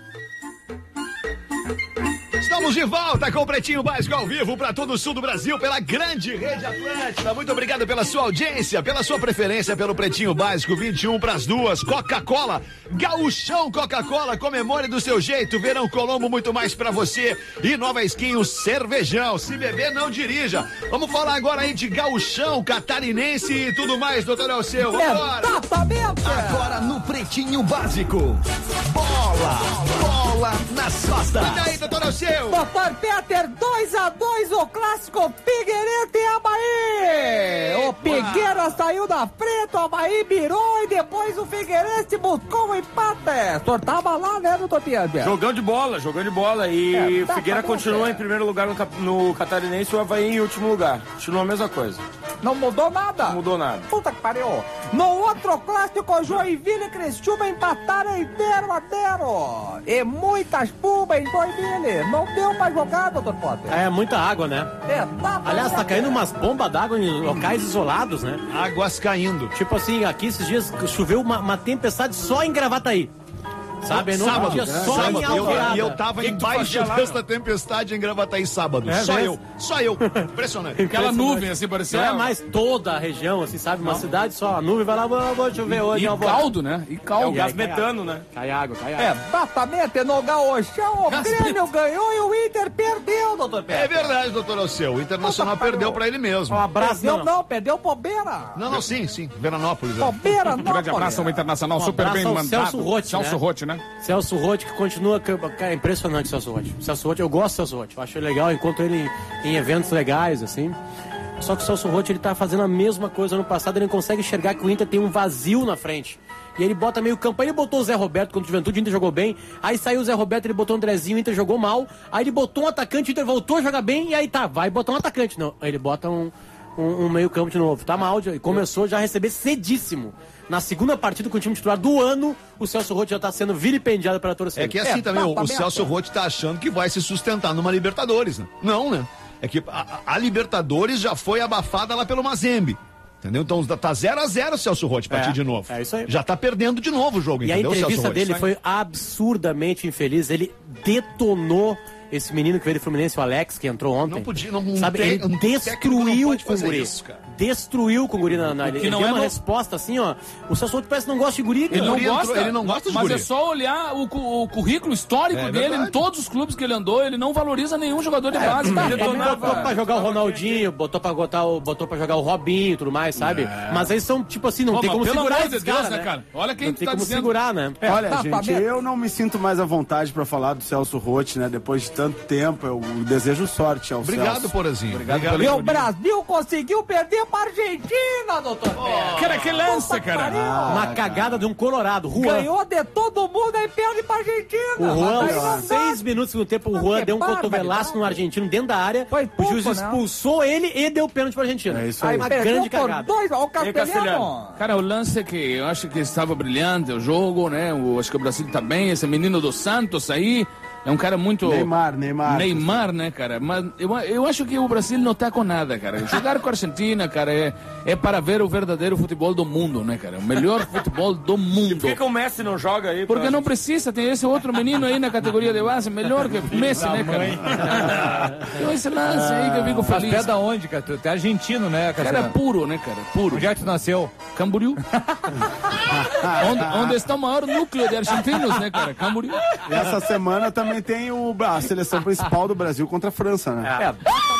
Estamos de volta com o Pretinho Básico ao vivo para todo o sul do Brasil, pela grande Rede Atlântida. Muito obrigado pela sua audiência, pela sua preferência pelo Pretinho Básico, 21 para as 2. Coca-Cola, Gauchão Coca-Cola, comemore do seu jeito. Verão Colombo, muito mais para você. E Nova Skin, o cervejão. Se beber, não dirija. Vamos falar agora aí de Gauchão, catarinense e tudo mais, doutor Alceu. Vambora. Exatamente! Agora no Pretinho Básico. Bola nas costas. E daí, doutor Alceu? Doutor Peter, 2-2 o clássico Figueirense e Avaí. O Figueira saiu da frente, o Avaí virou e depois o Figueirense buscou um empate. O senhor tava lá, né, doutor Peter? Jogando de bola. E tá, Figueira tá, continua tá. em primeiro lugar no Catarinense e o Avaí em último lugar. Continua a mesma coisa. Não mudou nada. Não mudou nada. Puta que pariu. No outro clássico, Joinville e Criciúma empataram em 0-0. E muita espuma em Joinville. Não deu pra jogar, doutor Potter. É muita água, né? Exatamente. Aliás, tá caindo umas bombas d'água em locais isolados, né? Águas caindo. Tipo assim, aqui esses dias choveu uma tempestade só em Gravataí. Sabe? Não Sábado, podia só sábado. em Alvorada. E eu tava embaixo desta tempestade em Gravataí sábado. Só eu. Impressionante. Aquela nuvem, assim, parecia... Não é mais toda a região, assim, sabe? Uma cidade só, a nuvem vai lá, vou chover hoje. E caldo, né? E caldo. É o gás metano, né? Cai água. Exatamente, no Gauchão, o Grêmio ganhou e o Inter perdeu, doutor Pé. É verdade, doutor Alceu. O Internacional perdeu pra ele mesmo. Um abraço, Perdeu pro Beira. Não, sim. Veranópolis. Pro Beira, Um grande abraço ao Internacional, Um super bem abraço ao mandado. Celso Roth, Celso né? Roth, né? Celso Roth, que continua... Cara, é impressionante o Celso Roth. Celso Roth, eu gosto do Celso Roth. Eu acho ele legal, encontro ele em eventos legais, assim. Só que o Celso Roth, ele tá fazendo a mesma coisa ano passado, ele não consegue enxergar que o Inter tem um vazio na frente. E ele bota meio campo. Aí ele botou o Zé Roberto contra o Juventude, o Inter jogou bem. Aí saiu o Zé Roberto, ele botou o Andrezinho, o Inter jogou mal. Aí ele botou um atacante, o Inter voltou a jogar bem. E aí tá, vai botar um atacante. Não, aí ele bota um meio campo de novo. Tá mal, e começou já a receber cedíssimo. Na segunda partida com o time titular do ano, o Celso Roth já tá sendo vilipendiado pela torcida. É que assim também, o Celso Roth tá achando que vai se sustentar numa Libertadores, né? Não, né? É que a Libertadores já foi abafada lá pelo Mazembe. Entendeu? Então tá 0-0 o Celso Roth pra ti de novo. É isso aí. Já tá perdendo de novo o jogo, e entendeu? E a entrevista dele foi absurdamente infeliz. Ele detonou esse menino que veio do Fluminense, o Alex, que entrou ontem. Não podia, não sabe, tem, ele destruiu com o guri. Isso, cara. Destruiu com o guri ele não deu é uma no... resposta assim, ó. O Celso Roth parece que não gosta de guri. Ele não gosta de mas guri. É só olhar o currículo histórico dele verdade. em todos os clubes que ele andou, ele não valoriza nenhum jogador de base. Ele botou pra jogar o Ronaldinho, botou pra jogar o Robinho e tudo mais, sabe? Mas eles são, tipo assim, não tem como segurar amor de esses Deus, caras, né, cara? Olha quem não tem tá como dizendo. segurar, né? Olha, gente, eu não me sinto mais à vontade pra falar do Celso Roth, né? Depois de tanto tempo, eu desejo sorte ao Obrigado, Celso. Porazinho. E o Brasil conseguiu perder pra Argentina, doutor Pé. Cara, que lança, cara. Uma cagada de um colorado. Juan. Ganhou de todo mundo e perde pra Argentina. O Juan, Mas aí não dá. 6 minutos no tempo, o Mas Juan que deu um cotovelaço barbaridade. no argentino dentro da área. Foi O pouco, juiz né? expulsou ele e deu pênalti pra Argentina. É isso aí. Uma Perdeu grande por cagada. 2 ao Castelhano. Castelhano. Cara, o lance que eu acho que estava brilhante, o jogo, né? Acho que o Brasil tá bem, esse menino do Santos aí. É um cara muito... Neymar. Né, cara? Mas eu acho que o Brasil não tá com nada, cara. Jogar com a Argentina, cara, é para ver o verdadeiro futebol do mundo, né, cara? O melhor futebol do mundo. Por que o Messi não joga aí? Porque não precisa, tem esse outro menino aí na categoria de base, melhor que o Messi, né, cara? Então esse lance aí que eu fico Faz feliz. pé da onde, cara? Tu é argentino, né, Cara, Castelhano? puro, né, cara? Puro. Onde é que tu nasceu? Camboriú. onde está o maior núcleo de argentinos, né, cara? Camboriú. E essa semana também tem a seleção principal do Brasil contra a França, né?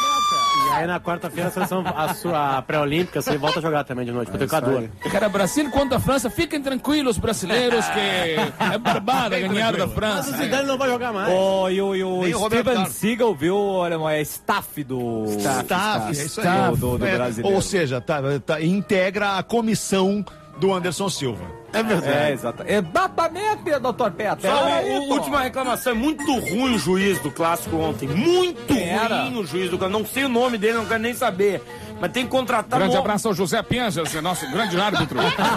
E aí na quarta-feira a seleção, a pré-olímpica, você volta a jogar também de noite, contra o Equador. Cara, Brasil contra a França, fiquem tranquilos, brasileiros, que é barbada ganhar da Mas França. o Zidane não vai jogar mais. E o Nem o Roberto Steven Carlos. Seagal, viu? Olha, é staff do... É isso aí. do brasileiro. Ou seja, integra a comissão do Anderson Silva. É verdade. É, exato. Exatamente, doutor Pé. Só última reclamação, é muito ruim o juiz do clássico ontem. Muito ruim o juiz do clássico. Não sei o nome dele, não quero nem saber. Mas tem que contratar... Grande abraço ao José Piangers, nosso grande árbitro.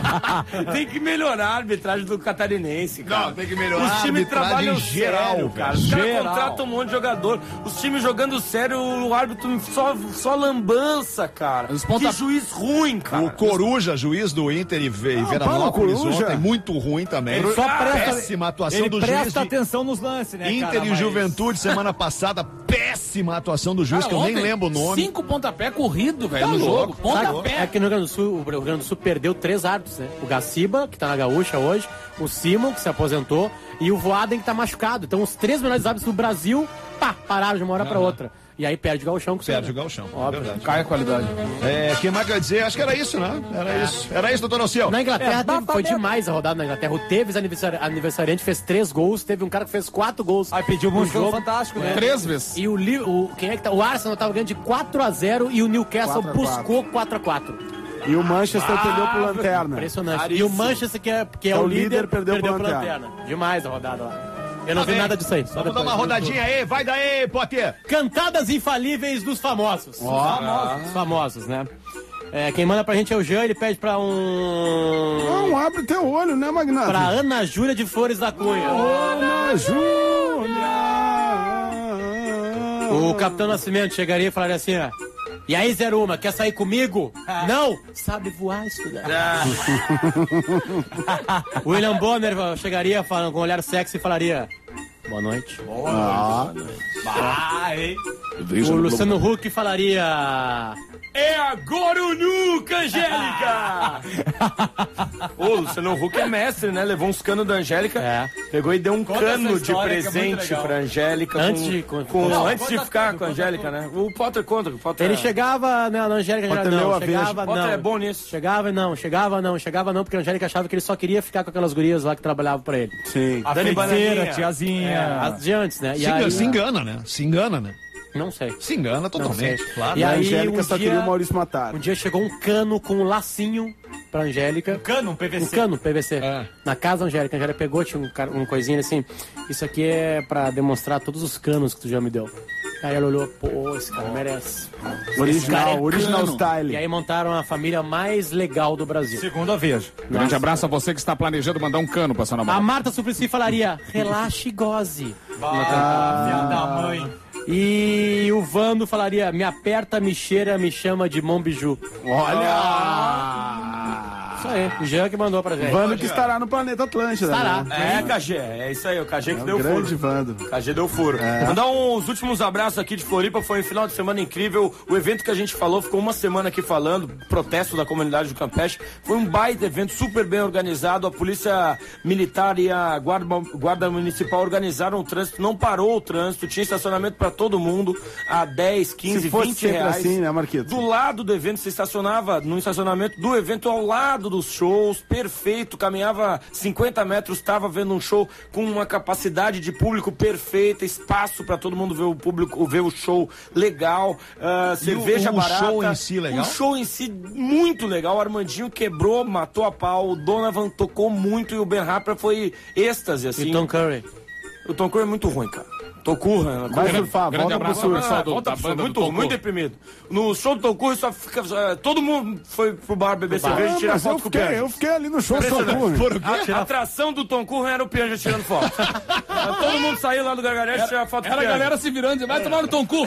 Tem que melhorar a arbitragem do catarinense, cara. Não, tem que melhorar Os a times arbitragem trabalham geral, sério, cara. Os velho. caras contratam um monte de jogador. Os times jogando sério, o árbitro só lambança, cara. Os ponta- Que juiz ruim, cara. O Coruja, juiz do Inter e Veranópolis Coruja. ontem, muito ruim também. Ele só presta- Péssima atuação Ele do juiz presta de atenção nos lances, né, Inter cara? e Mas- Juventude semana passada. Péssima atuação do juiz, Cara, que eu nem ontem, lembro o nome. 5 pontapé corrido, velho, no louco, jogo. Pontapé. É que no Rio Grande do Sul, o Rio Grande do Sul perdeu 3 árbitros, né? O Gaciba, que tá na Gaúcha hoje, o Simon, que se aposentou, e o Voaden, que tá machucado. Então os 3 melhores árbitros do Brasil, pararam de uma hora pra outra. E aí perde o gauchão. Perde o gauchão. Óbvio. Verdade. Cai a qualidade. Quem mais quer dizer? Acho que era isso, né? Era isso, doutor Alceu. Na Inglaterra foi demais a rodada na Inglaterra. O Tevez, aniversariante, fez 3 gols. Teve um cara que fez 4 gols. Aí pediu no um jogo fantástico, né? 3 vezes. E quem é que tá? O Arsenal tava ganhando de 4-0 e o Newcastle 4-4. buscou 4-4. E o Manchester perdeu pro Lanterna. Impressionante. E o Manchester, que é o líder, perdeu pro Lanterna. Demais a rodada lá. Eu não vi nada disso aí. Vamos dar uma rodadinha aí, vai daí, Potter. Cantadas infalíveis dos famosos. Famosos, né? Quem manda pra gente é o Jean, ele pede pra Não, abre teu olho, né, Magnata? pra Ana Júlia de Flores da Cunha. Ana Júlia. O Capitão Nascimento chegaria e falaria assim, ó. E aí, 01, quer sair comigo? Não! Sabe voar, estudar. William Bonner chegaria falando com um olhar sexy e falaria: boa noite. O Luciano Huck falaria: é agora ou nunca, Angélica! Ô, Luciano Huck é mestre, né? Levou uns canos da Angélica, pegou e deu um cano de presente pra Angélica. Antes de ficar com a Angélica, né? O Potter conta. Ele chegava na Angélica, já não. Chegava, Potter não. é bom nisso. Chegava não, porque a Angélica achava que ele só queria ficar com aquelas gurias lá que trabalhavam pra ele. Sim. A feiticeira, tiazinha. As de antes, né? Se engana, né? Não sei. Se engana totalmente, claro. E A aí, Angélica só queria o Maurício matar. Um dia chegou um cano com um lacinho pra Angélica. Um PVC. Um cano, PVC. Na casa da Angélica. A Angélica pegou, tinha um coisinho assim. Isso aqui é pra demonstrar todos os canos que tu já me deu. Aí ela olhou, pô, esse cara merece. Original style. E aí montaram a família mais legal do Brasil. Segundo a Veja. Grande abraço a você que está planejando mandar um cano pra sua namorada. A Marta Suplicy falaria: relaxe e goze. Filha da mãe. E o Vando falaria: me aperta, me cheira, me chama de Mombiju. Olha! Isso aí, o Jean que mandou pra gente. Vando que estará no Planeta Atlântida. Estará. Né? KG, é isso aí, o KG que deu furo. Grande Vando. KG deu furo. Mandar uns últimos abraços aqui de Floripa, foi um final de semana incrível. O evento que a gente falou, ficou uma semana aqui falando, protesto da comunidade do Campeche. Foi um baita evento, super bem organizado. A Polícia Militar e a Guarda Municipal organizaram o trânsito, não parou o trânsito, tinha estacionamento pra todo mundo a 10, 15, 20 reais. Assim, né, Marquito? Do lado do evento, você estacionava no estacionamento do evento ao lado dos shows, perfeito, caminhava 50 metros, estava vendo um show com uma capacidade de público perfeita, espaço para todo mundo ver o público, ver o show legal, cerveja barata. O show em si legal? O show em si muito legal, o Armandinho quebrou, matou a pau, o Donovan tocou muito e o Ben Harper foi êxtase, assim. E o Tom Curry? O Tom Curry é muito ruim, cara. Tocurra. Vai surfar, volta pro surf. Volta pro surf, muito deprimido. No show do Tocurra só fica... todo mundo foi pro bar beber cerveja e tirar foto com o Pianja. Eu fiquei ali no show do Tocurra. A atração do Tocurra era o Pianja tirando foto. Todo mundo saiu lá do gargalhete e tirava foto com o Pianja. Era a galera se virando e vai tomar no Tocurra.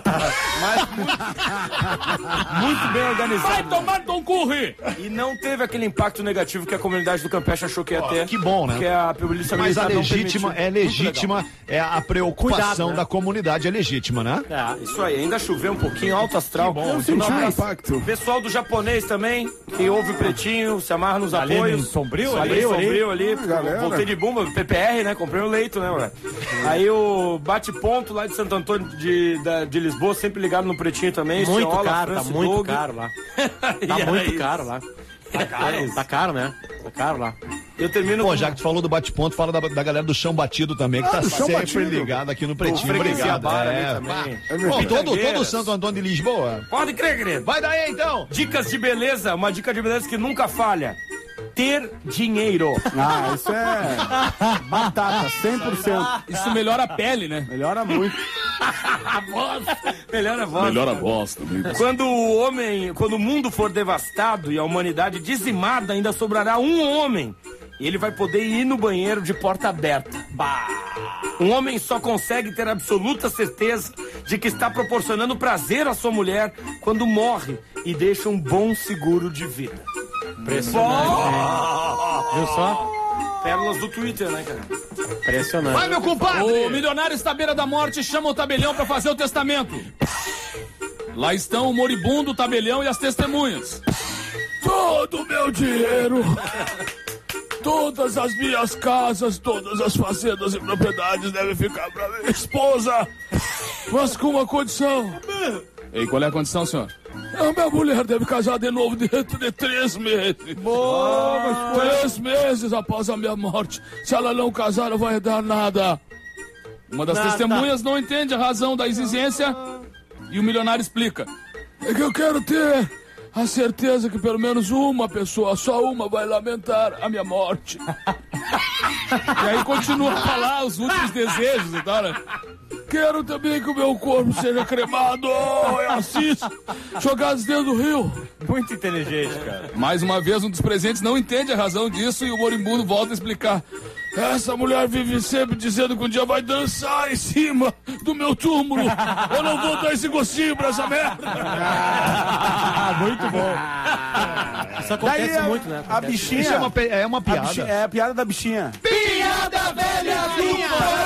Muito bem organizado. Vai tomar no Tocurra! E não teve aquele impacto negativo que a comunidade do Campeche achou que ia ter. Que bom, né? Que a polícia Mas a militar legítima é a preocupação da comunidade, é legítima, né? Isso aí, ainda choveu um pouquinho, alto astral. Eu senti um impacto. Pessoal do japonês também, que ouve o Pretinho, se amarra nos apoios. Sombrio ali. Voltei de bomba, PPR, né? Comprei um leito, né, ué? Aí o Bate-Ponto lá de Santo Antônio de Lisboa, sempre ligado no Pretinho também. Muito Ciola, caro, França, tá muito Doug. caro lá. Tá muito caro lá. Tá caro, né? Tá caro lá. Eu termino Pô, já que tu falou do bate-ponto, fala da galera do Chão Batido também, que tá sempre ligado aqui no Pretinho. Obrigado. Bom, todo Santo Antônio de Lisboa. Pode crer, querido. Vai daí, então. Dicas de beleza, uma dica de beleza que nunca falha. Ter dinheiro. Isso é batata, 100%. Isso melhora a pele, né? Melhora muito. A voz. Melhora a voz. Melhora a voz também. Quando o mundo for devastado e a humanidade dizimada, ainda sobrará um homem. E ele vai poder ir no banheiro de porta aberta. Um homem só consegue ter absoluta certeza de que está proporcionando prazer à sua mulher quando morre e deixa um bom seguro de vida. Impressionante. Viu só? Pérolas do Twitter, né, cara? Impressionante. Vai, meu compadre! O milionário está à beira da morte e chama o tabelião pra fazer o testamento. Lá estão o moribundo, o tabelião e as testemunhas. Todo o meu dinheiro, todas as minhas casas, todas as fazendas e propriedades devem ficar pra minha esposa, mas com uma condição. E qual é a condição, senhor? A minha mulher deve casar de novo dentro de 3 meses. 3 meses após a minha morte. Se ela não casar, não vai dar nada. Uma das testemunhas não entende a razão da exigência e o milionário explica. É que eu quero ter a certeza que pelo menos uma pessoa, só uma, vai lamentar a minha morte. E aí continua a falar os últimos desejos e tal, né? Quero também que o meu corpo seja cremado, assisto, jogados dentro do rio. Muito inteligente, cara. Mais uma vez, um dos presentes não entende a razão disso e o moribundo volta a explicar. Essa mulher vive sempre dizendo que um dia vai dançar em cima do meu túmulo. Eu não vou dar esse gostinho pra essa merda. Muito bom. Isso acontece Daí muito, né? A bichinha... Isso é uma piada. É a piada da bichinha. Piada velha do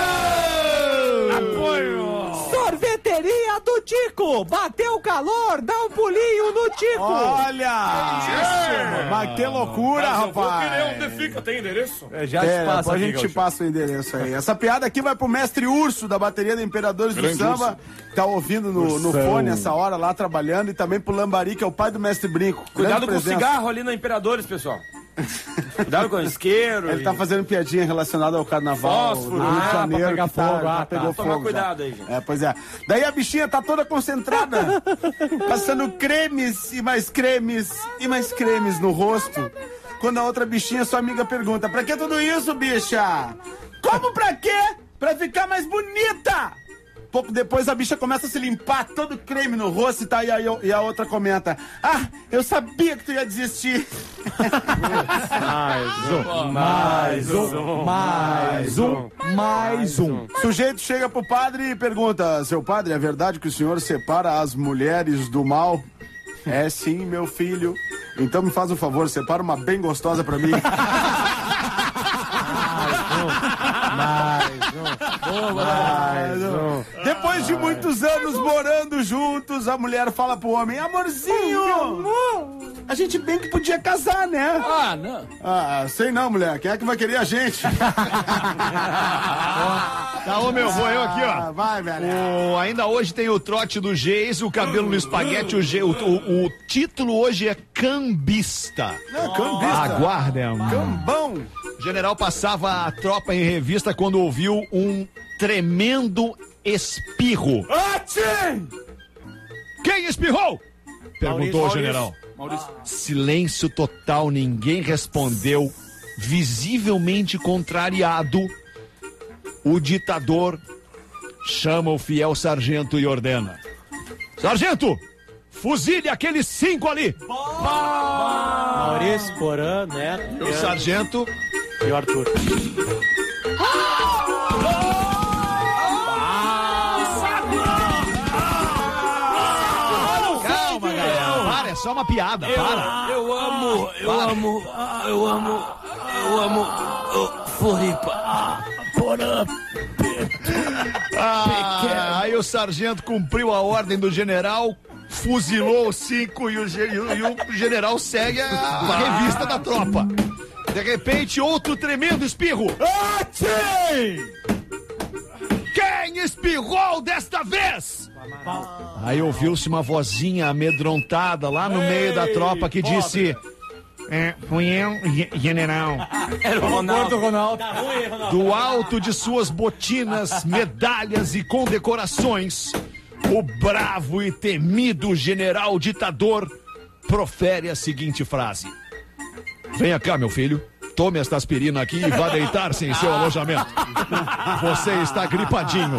Sorveteria do Tico. Bateu o calor, dá um pulinho no Tico. Olha! Mas que loucura, rapaz! Onde fica? Tem endereço? Já te passa depois a aqui, gente te Gaúcho. passa o endereço aí. Essa piada aqui vai pro mestre Urso, da bateria da Imperadores do Samba, que tá ouvindo no fone essa hora lá, trabalhando, e também pro Lambari, que é o pai do mestre Brinco. Cuidado Grande com o presença. cigarro ali na Imperadores, pessoal. Cuidado com o isqueiro. Ele tá fazendo piadinha relacionada ao carnaval Fósforo, do Rio de pra Janeiro. pegar que tá- fogo, já tá. pegou Tomar fogo. cuidado já. aí, gente. É, pois é. Daí a bichinha tá toda concentrada, passando cremes e mais cremes e mais cremes no rosto. Quando a outra bichinha, sua amiga, pergunta: pra que tudo isso, bicha? Como pra quê? Pra ficar mais bonita! Pouco depois a bicha começa a se limpar todo creme no rosto e a outra comenta: ah, eu sabia que tu ia desistir. Mais um. O sujeito chega pro padre e pergunta: seu padre, é verdade que o senhor separa as mulheres do mal? É sim, meu filho. Então me faz um favor, separa uma bem gostosa pra mim. Mais um. Depois de muitos anos morando juntos, a mulher fala pro homem: amorzinho, a gente bem que podia casar, né? Ah, não. Ah, sei não, mulher. Quem é que vai querer a gente? Tá, ô meu, vou eu aqui, ó. Ah, vai, velho. Ainda hoje tem o trote do Geis, o cabelo no espaguete, o título hoje é Cambista. Não, cambista. Aguardem. Cambão. O general passava a tropa em revista quando ouviu um tremendo espirro. Quem espirrou? Perguntou o general. Silêncio total, ninguém respondeu. Visivelmente contrariado, o ditador chama o fiel sargento e ordena: sargento, fuzile aqueles 5 ali. Maurício, Porã, Neto O sargento e o Arthur. Calma, galera. Para, é só uma piada, para. Eu amo Floripa. Aí o sargento cumpriu a ordem do general, fuzilou os 5 e o general segue a revista da tropa. De repente, outro tremendo espirro. Quem espirrou desta vez? Aí ouviu-se uma vozinha amedrontada lá no meio da tropa que disse: fui eu, general. Era o Ronaldo. Ronaldo. Do alto de suas botinas, medalhas e condecorações, o bravo e temido general ditador profere a seguinte frase: venha cá, meu filho, tome esta aspirina aqui e vá deitar-se em seu alojamento. Você está gripadinho.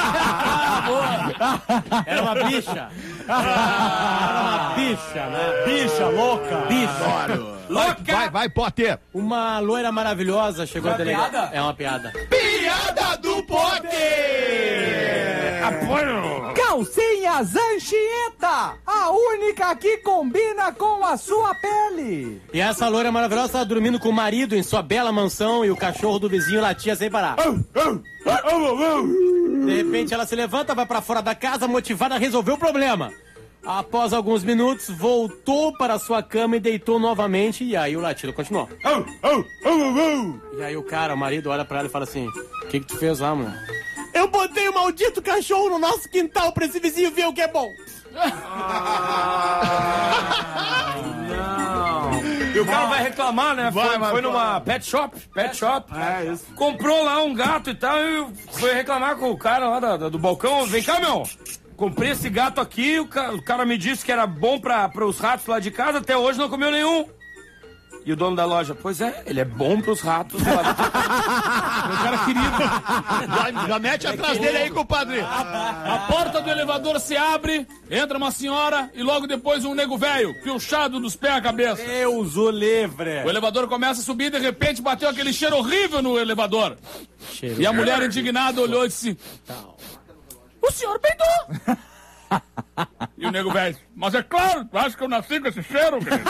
Era uma bicha. Era uma bicha, né? Bicha louca. Bicha. Vai, Potter. Uma loira maravilhosa chegou a delegar. piada? É uma piada. Piada do Potter. Apoio. Calcinhas Anchieta, a única que combina com a sua pele. E essa loira maravilhosa estava dormindo com o marido em sua bela mansão e o cachorro do vizinho latia sem parar. De repente ela se levanta, vai pra fora da casa, motivada a resolver o problema. Após alguns minutos, voltou para sua cama e deitou novamente, e aí o latido continuou. E aí o cara, o marido, olha pra ela e fala assim: o que tu fez lá, mulher? Eu botei o maldito cachorro no nosso quintal pra esse vizinho ver o que é bom. E o cara vai reclamar, né? Vai, Foi numa pet shop. É isso. Comprou lá um gato e tal, e foi reclamar com o cara lá do balcão. Vem cá, meu. Comprei esse gato aqui, o cara me disse que era bom para os ratos lá de casa, até hoje não comeu nenhum. E o dono da loja, pois é, ele é bom pros ratos. O cara querido. Já mete atrás dele aí, compadre. A porta do elevador se abre, entra uma senhora e logo depois um nego velho, piochado dos pés à cabeça. Deus o livre. O elevador começa a subir e de repente bateu aquele cheiro horrível no elevador. E a mulher indignada olhou e disse: o senhor peidou! E o nego velho: mas é claro, tu acha que eu nasci com esse cheiro, querido?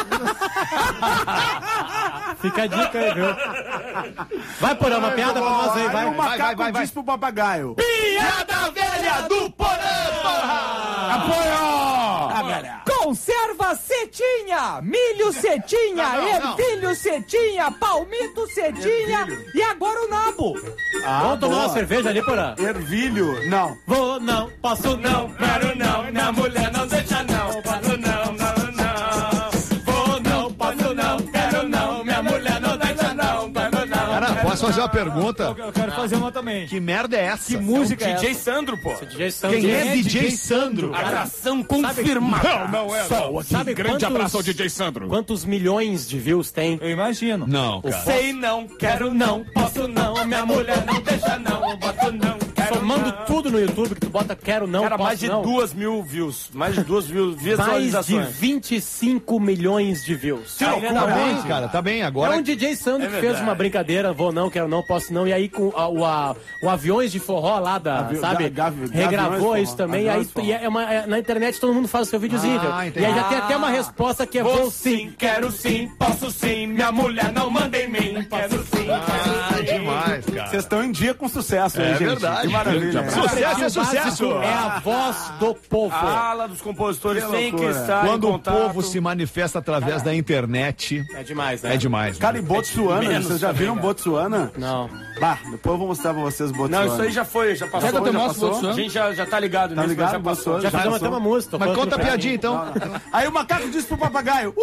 Fica a dica aí, viu? Vai, Porã, uma piada pra nós aí, vai. Aí o macaco diz pro papagaio. Piada velha do Porã, porra! Apoio! Conserva cetinha, milho cetinha, ervilho cetinha, palmito cetinha e agora o nabo. Vamos tomar uma cerveja ali, Porã? Ervilho. Não. Vou, não, posso não. Quero não, minha mulher não deixa não. Posso não, não. Vou não, posso não. Quero não, minha mulher não deixa não. Quero não. Cara, posso fazer uma pergunta? Eu quero fazer uma também. Que merda é essa? Que música é DJ essa? Sandro, pô. DJ Sandro. Quem é DJ Sandro? Atração confirmada. Não é. Sol aqui. Sabe Grande abraço ao DJ Sandro. Quantos milhões de views tem? Eu imagino. Não, cara. Sei não, quero não, posso não, minha mulher não deixa não, posso não, quero Somando não. tudo no YouTube que tu bota quero não, Cara, posso mais de não. 2.000 views. Mais de 2.000 Mais de visualizações. 25 milhões de views. Tá bem, cara, tá bem. É Agora um DJ Sandro que fez verdade. uma brincadeira, vou não, quero não, posso não, e aí com o Aviões de Forró lá da, sabe? Regravou Gaviões isso também, Forró, aí na internet todo mundo faz o seu videozinho, viu? entendi. E aí já tem até uma resposta que é vou sim. Quero sim, posso sim, minha mulher não manda em mim, quero sim, Ah, demais, cara. Vocês estão em dia com sucesso aí, É gente. verdade. Que maravilha. né? Sucesso é O sucesso. básico é a voz do povo. A ala dos compositores Que tem que loucura. estar Quando em o contato. povo se manifesta através da internet, É demais, né? é demais. Cara, e Botsuana, Menos vocês já também, viram cara. Botsuana? Não. Bah, depois eu vou mostrar pra vocês Botsuana. Não, isso aí já foi, já passou. Quer que eu te já mostre passou? Botsuana? A gente já tá ligado Tá nisso, ligado? já passou. Já fizemos até uma música. Mas tocou conta a aqui no piadinha, então. Aí o macaco disse pro papagaio: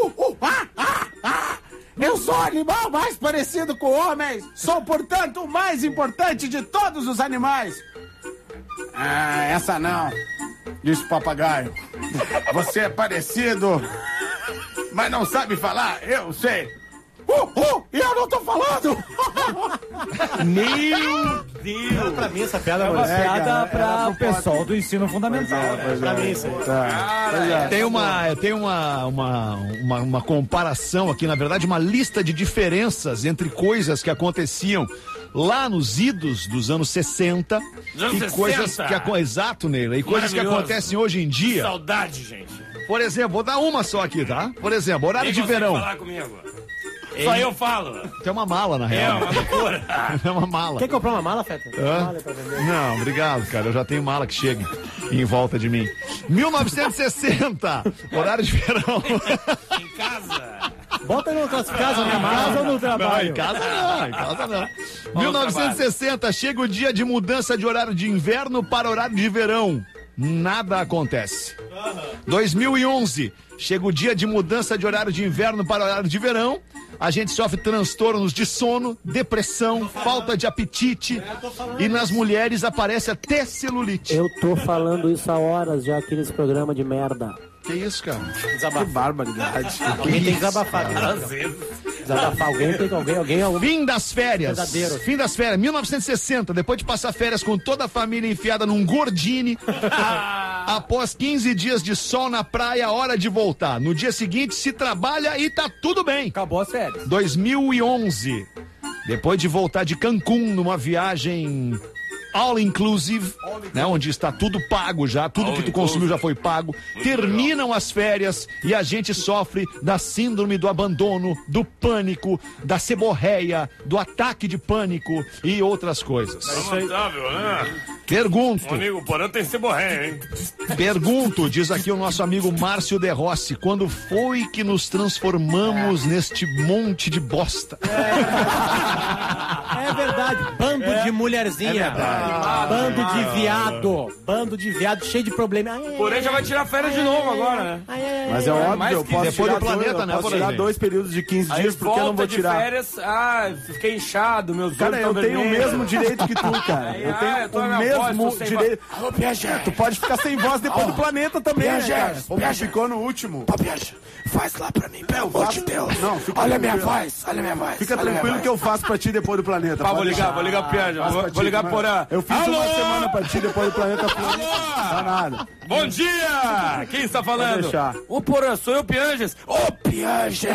eu sou o animal mais parecido com homens. Sou, portanto, o mais importante de todos os animais. Ah, essa não, disse o papagaio. Você é parecido, mas não sabe falar, eu sei. E eu não tô falando. Meu Deus! Pra mim essa piada É uma é piada cara, pra era o pessoal do ensino fundamental. pra mim isso aí. Tem uma comparação aqui, na verdade, uma lista de diferenças entre coisas que aconteciam lá nos idos dos anos 60 Dos anos e 60. coisas que exato, Neila, e coisas que Maravilhoso. acontecem hoje em dia. Saudade, gente. Por exemplo, vou dar uma só aqui, tá? Por exemplo, horário de Quem consegue verão. falar comigo? Só eu falo. Tem uma mala, na É real. uma loucura. É uma mala. Quer comprar uma mala, Feta? Hã? Mala pra vender. Não, obrigado, cara. Eu já tenho mala que chega em volta de mim. 1960, horário de verão. Em casa. Bota no classificado na minha mala. Casa ou no Não, trabalho? em casa não, em casa não. 1960, chega o dia de mudança de horário de inverno para horário de verão. Nada acontece. 2011, chega o dia de mudança de horário de inverno para horário de verão. A gente sofre transtornos de sono, depressão, falta de apetite e nas mulheres aparece até celulite. Eu tô falando isso há horas já aqui nesse programa de merda. Que isso, cara? Que barbaridade. Alguém tem que desabafar. Desabafar. Alguém. Fim das férias. Verdadeiro. Fim das férias. 1960, depois de passar férias com toda a família enfiada num Gordini, após 15 dias de sol na praia, hora de voltar. No dia seguinte se trabalha e tá tudo bem. Acabou as férias. 2011, depois de voltar de Cancún numa viagem all inclusive, né, onde está tudo pago já, tudo que tu consumiu já foi pago. Terminam as férias e a gente sofre da síndrome do abandono, do pânico, da seborreia, do ataque de pânico e outras coisas. Lamentável, né? Pergunto, Amigo, Porã tem ceborré, hein? diz aqui o nosso amigo Márcio De Rossi, quando foi que nos transformamos neste monte de bosta? é verdade. Bando de mulherzinha. Bando de viado. Bando de viado cheio de problema. Porém, já vai tirar férias de novo agora, né? Mas é óbvio, eu posso depois tirar do planeta, né, posso tirar Porém? 2 períodos de 15 Aí dias, porque eu não vou de tirar. férias, fiquei inchado, meus Cara, olhos eu tão tenho o vermelhos. mesmo direito que tu, cara. Eu tenho tô o na minha voz, mesmo tô sem direito. voz. Alô, Piaget. Tu pode ficar sem voz depois do planeta também, né, cara? Como Piaget. ficou no último. Piaget, faz lá pra mim, pelo amor de Deus. Não, fica Olha a minha tranquilo. voz, olha a minha voz. Fica olha a minha tranquilo voz. que eu faço pra ti depois do planeta. Vou pode ligar deixar. pro Piaget. Faço pra Vou ti, ligar mas por Eu fiz Alô? uma semana pra ti depois do planeta. Não nada. Bom dia! Quem está Pode falando? deixar. Ô, Porã, sou eu, Pianges. Ô, Pianges!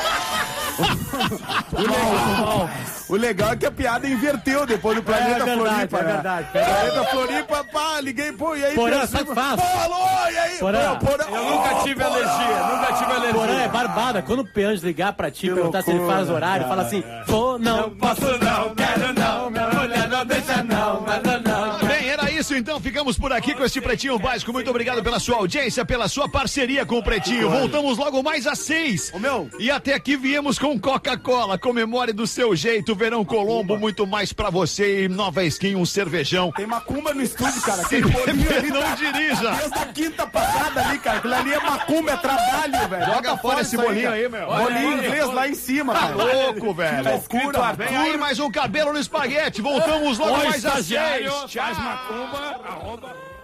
O legal é que a piada inverteu depois do planeta Floripa. né? Planeta Floripa, pá, liguei, pô, e aí? Porã, Piaget? sabe que faz? Pô, alô, e aí? Porã. Porã. Eu nunca tive alergia, Porã é barbada. Quando o Pianges ligar pra ti, perguntar se ele faz horário, fala assim, pô, não, Posso não, quero não, minha mulher não deixa não, mas não. Bem, era isso então. Ficamos por aqui com este Pretinho Básico. Muito obrigado pela sua audiência, pela sua parceria com o Pretinho. Voltamos logo mais às 6. Ô, meu. E até aqui viemos com Coca-Cola. Comemore do seu jeito. Verão Colombo, muito mais pra você. E Nova Skin, um cervejão. Tem macumba no estúdio, cara. Se Aquele bolinho beber, ali não tá- dirija. Desde a quinta passada ali, cara. Aquilo ali é macumba, é trabalho, velho. Joga Bota fora esse isso bolinho cara. aí, meu. Bolinho inglês lá em cima, Tá cara. louco, velho. Que loucura. Vem aí mais um cabelo no espaguete. Voltamos logo Ô, mais às 6. estagiário, Tchau. faz macumba, arroba...